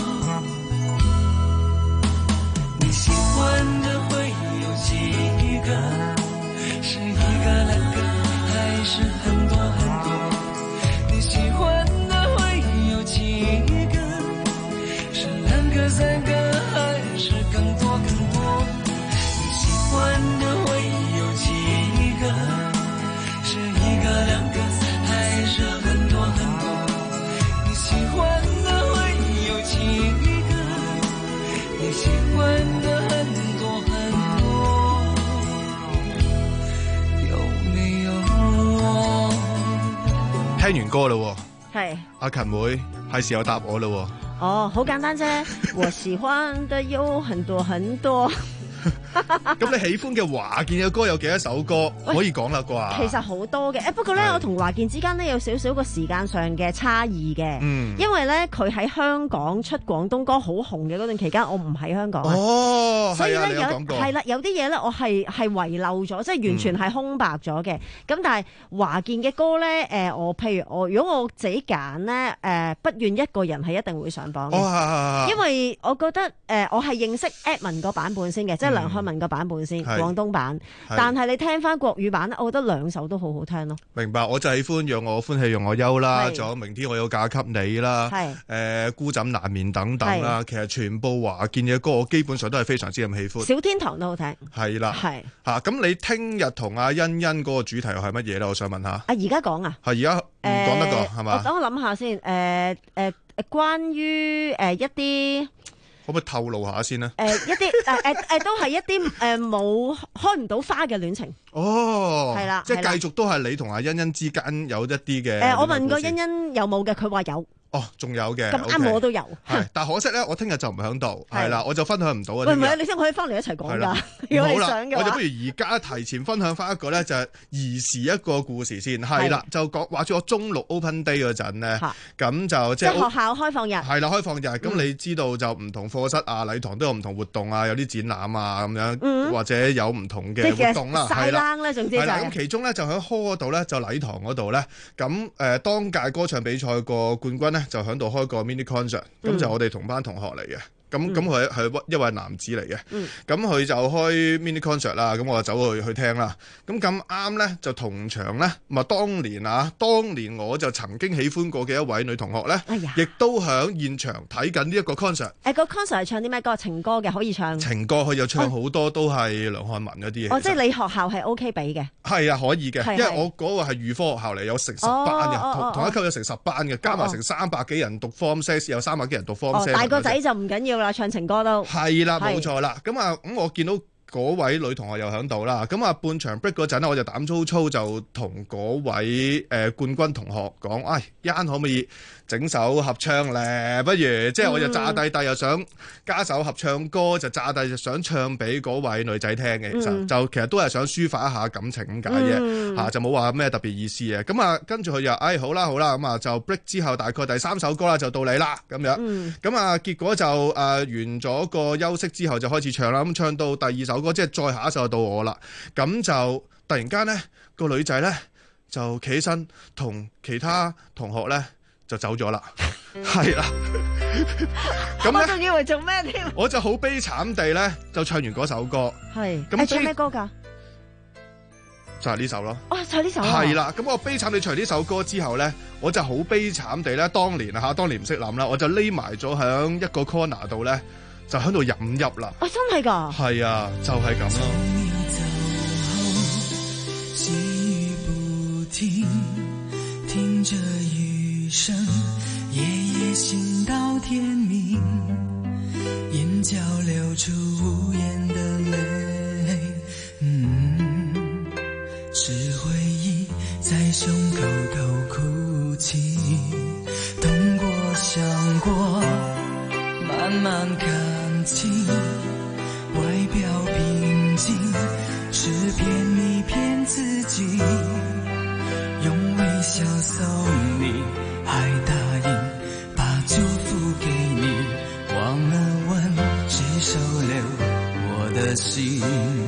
你喜歡的會有幾個，是一個兩個還是很多很多，你喜歡的會有幾個，是兩個三個還是更多更多，你喜歡的會有幾個，是一個兩個還是很多很多，你喜歡的會有幾個，你喜歡的很多很多，有沒有我？ 聽完歌啦， 係阿勤妹係時候答我啦。 哦，好簡單啫，我喜歡的有很多很多。 咁你喜歡嘅華健嘅歌有幾多首歌可以講啦啩？ 其實好多嘅，誒不過咧，我同華健之間咧有少少個時間上嘅差異嘅，嗯、因為咧佢喺香港出廣東歌好紅嘅嗰段期間，我唔喺香港啊， 哦， 所以咧有係係啦，有啲嘢咧我係係遺漏咗，即係完全係空白咗嘅。咁、嗯、但係華健嘅歌咧，誒、呃、我譬如我如果我自己揀咧，誒、呃、不願一個人係一定會上榜嘅， 哦、 因為我覺得誒、呃、我係認識 Edmond 個版本先嘅，即係梁漢文個版本先， 係廣東版。但係你聽翻國語版咧，我覺得兩首都好好聽咯。 明白，我就喜歡讓我歡喜讓我憂啦， 係仲有明天我要嫁給你啦， 係誒孤枕難眠等等啦。其實全部華健嘅歌，我基本上都係非常之咁喜歡。 小天堂都好聽。 係啦， 係嚇咁你聽日同阿欣欣嗰個主題又係乜嘢咧？我想問下。 啊，而家講啊？ 係而家唔講得個係嘛？ 我等我諗下先。誒誒誒，關於誒一啲。 可唔可以透露下先呢？ 誒、呃、一啲誒誒誒都係一啲誒冇開唔到花嘅戀情。 哦， 係啦， 即係繼續都係你同阿欣欣之間有一啲嘅。誒、 呃，我問過欣欣有冇嘅，佢話有。 哦，仲有嘅， 咁啱我都有。 係，但可惜咧，我聽日就唔喺度，係啦，我就分享唔到啊。 喂，唔係，你聽可以翻嚟一齊講㗎。如果你想嘅話， 我就不如而家提前分享翻一個咧，就係兒時一個故事先。係啦，就講話住我中六 Open Day 嗰陣咧，咁就即係學校開放日。係啦，開放日。咁你知道就唔同課室啊、禮堂都有唔同活動啊，有啲展覽啊咁樣，或者有唔同嘅活動啦。 晒冷咧，總之就係。 咁其中咧就喺 hall 嗰度咧，就禮堂嗰度咧，咁誒當屆歌唱比賽個冠軍咧就喺度開個 mini concert，咁、嗯、就我哋同班同學嚟嘅，咁咁佢係一位男子嚟嘅，咁佢、嗯、就開 mini concert 啦，咁我就走去去聽啦，咁咁啱咧就同場咧，咪當年啊，當年我就曾經喜歡過嘅一位女同學咧，亦、哎、都喺現場睇緊呢一個 concert。誒， 個 concert 係唱啲咩歌？情歌嘅可以唱。 情歌佢又唱好多都係梁漢文嗰啲嘢。 哦，即係你學校係 OK 俾嘅。係啊，可以嘅，因為我嗰個係預科學校嚟，有成十班嘅， 哦、 同同一級有成十班嘅，加埋成三百幾人讀 form six，有三百幾人讀 form seven。 大個仔就唔緊要啦，唱情歌都係啦，冇錯啦。咁啊，咁我見到嗰位女同學又喺度啦。咁啊，半場 break 嗰陣咧，我就膽粗粗就同嗰位誒、呃、冠軍同學講：，唉、哎，一陣可唔可以整首合唱咧？不如即係我就詐帝帝又想加首合唱歌，就詐帝就想唱俾嗰位女仔聽嘅。其實、嗯、就其實都係想抒發一下感情咁解嘅，嚇、嗯啊、就冇話咩特別意思嘅。咁啊，跟住佢又：，唉、哎，好啦好啦，咁啊就 break 之後大概第三首歌啦，就到你啦咁樣。咁、嗯、啊，結果就誒、呃、完咗個休息之後就開始唱啦。咁唱到第二首歌，即係再下一首就到我啦。咁就突然間咧，個女仔咧就企起身，同其他同學咧就走咗啦。係啦，咁我仲以為做咩添？ 我就好悲慘地咧，就唱完嗰首歌。 係，咁唱咩歌㗎？ 就係呢首咯。 哦，就係呢首。 係啦，咁我悲慘地唱呢首歌之後咧，我就好悲慘地咧，當年啊嚇，當年唔識諗啦，我就匿埋咗響一個 corner 度咧，就喺度飲泣啦。 哦，真係㗎？ 係啊，就係咁咯。 聽着雨聲，夜夜行到天明，眼角流出無言的淚，嗯，是回憶在胸口頭哭泣，痛過想過，慢慢看清，外表平靜，是騙你騙自己，用微笑送你，還答應把祝福給你，忘了問誰收留我的心。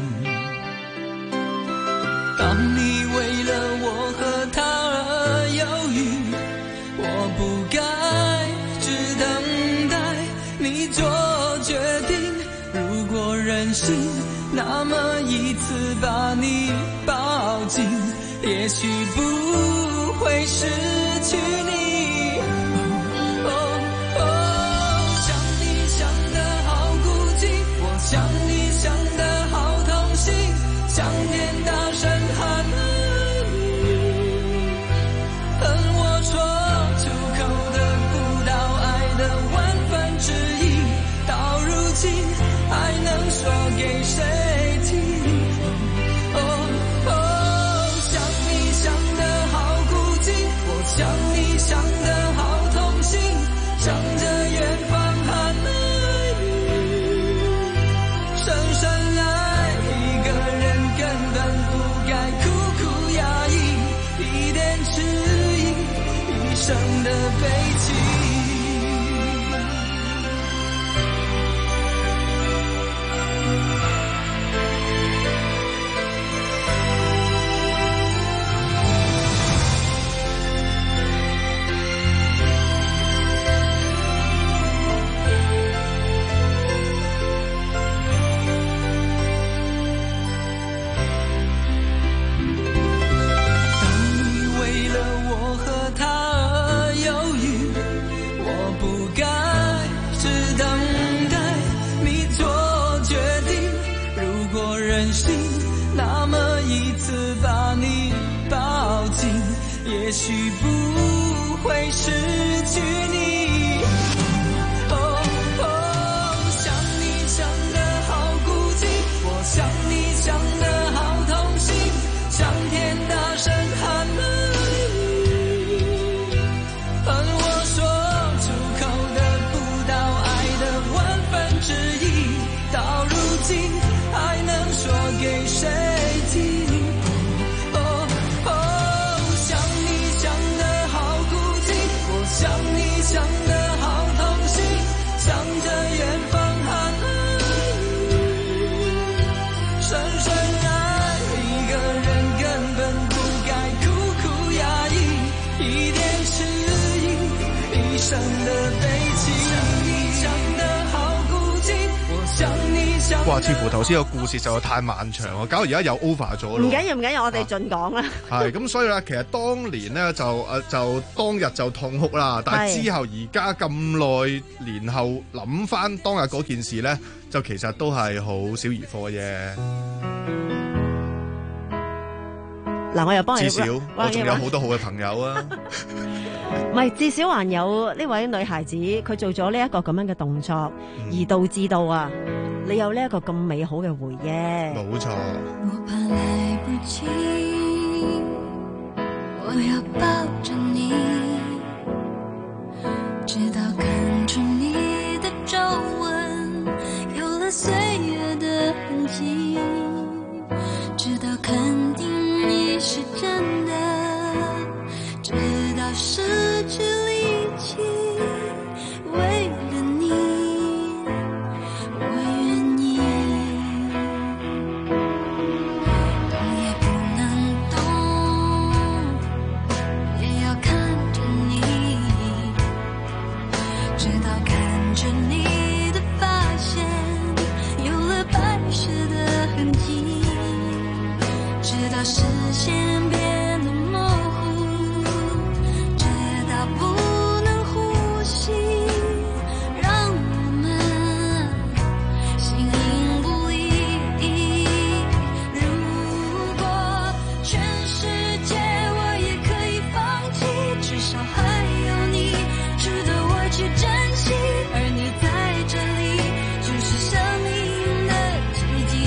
當你為了我和他而猶豫，我不該只等待你做決定。如果任性，那麼一次把你抱緊，也許不會失去你。哦哦哦，想你想得好孤寂，我想你想得好痛心，想念大聲喊愛你，恨我說出口得不到愛的萬分之一，到如今還能說給誰聽？想你想得好痛心，想着遠方喊愛你，深深愛一個人根本不該苦苦壓抑，一點遲疑，一生的悲戚。 也许不会失去你。哦哦，想你想得好孤寂，我想你想得好痛心，上天大声喊了你，恨我说出口得不到爱的万分之一，到如今还能说给谁听？想你想得好痛心，向着远方喊了你，深深爱一个人根本不该苦苦压抑，一点迟疑，一生的悲情。想你想得好孤寂，我想你想得。 哇！似乎頭先個故事實在太漫長喎，搞到而家又 over 咗咯。 唔緊要唔緊要，我哋盡講啦。 係咁，所以咧，其實當年咧就誒就當日就痛哭啦，但係之後而家咁耐年後諗翻當日嗰件事咧，就其實都係好小兒科啫。 嗱，我又幫你。 至少我仲有好多好嘅朋友啊。 唔係，至少還有呢位女孩子，佢做咗呢一個咁樣嘅動作，嗯、而導致到啊，你有呢一個咁美好嘅回憶。 冇錯。 我怕來不及，我要抱着你，直到看出你的皺紋有了歲月的痕跡，直到肯定你是真的，直到失去力氣，為了你我願意，動也不能動，也要看着你，直到看着你的髮線有了白雪的痕跡，直到視線變得模糊，直到不能呼吸，讓我們形影不離。如果全世界我也可以放棄，至少還有你值得我去珍惜，而你在這裡就是生命的奇蹟。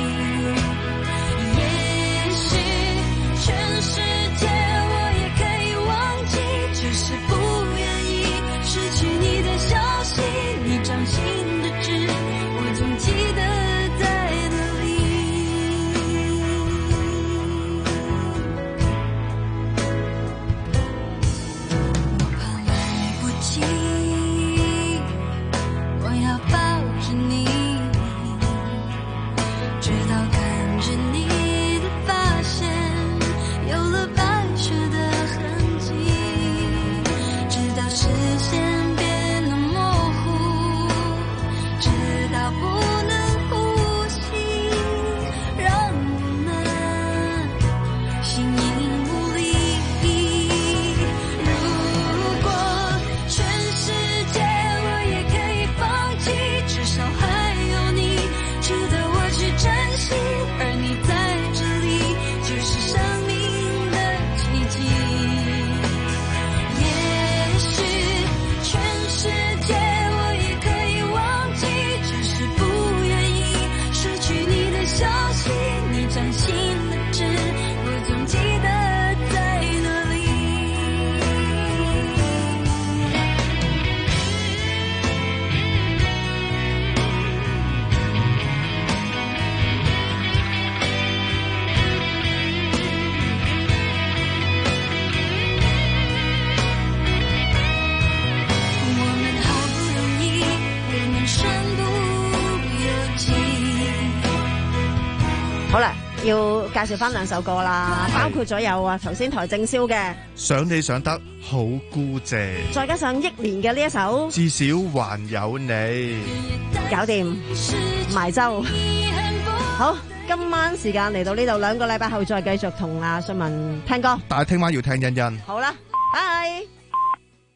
也許全世界我也可以忘記，只是不願意失去你的消息，你掌心的痣我總記得在哪裡。我怕來不及，我要抱着你，直到看着你的髮線有了白雪的痕跡，直到視線變得模糊，直到不能呼吸，讓我們形影不離。如果全世界我也可以放棄，至少還有你值得我去珍惜，而你在這裡就是生命的奇蹟。也許全世界我也可以忘記，只是不願意失去你的消息，你掌心的痣我總記得在哪裡。我們好不容易，我們身不由己。 好啦，要介紹翻兩首歌啦，包括咗有啊頭先台正宵嘅， 想你想得好孤寂， 再加上憶蓮嘅呢一首， 至少還有你， 搞掂埋周。好，今晚時間嚟到呢度，兩個禮拜後再繼續同阿信文聽歌。 但係聽晚要聽欣欣。 好啦，拜。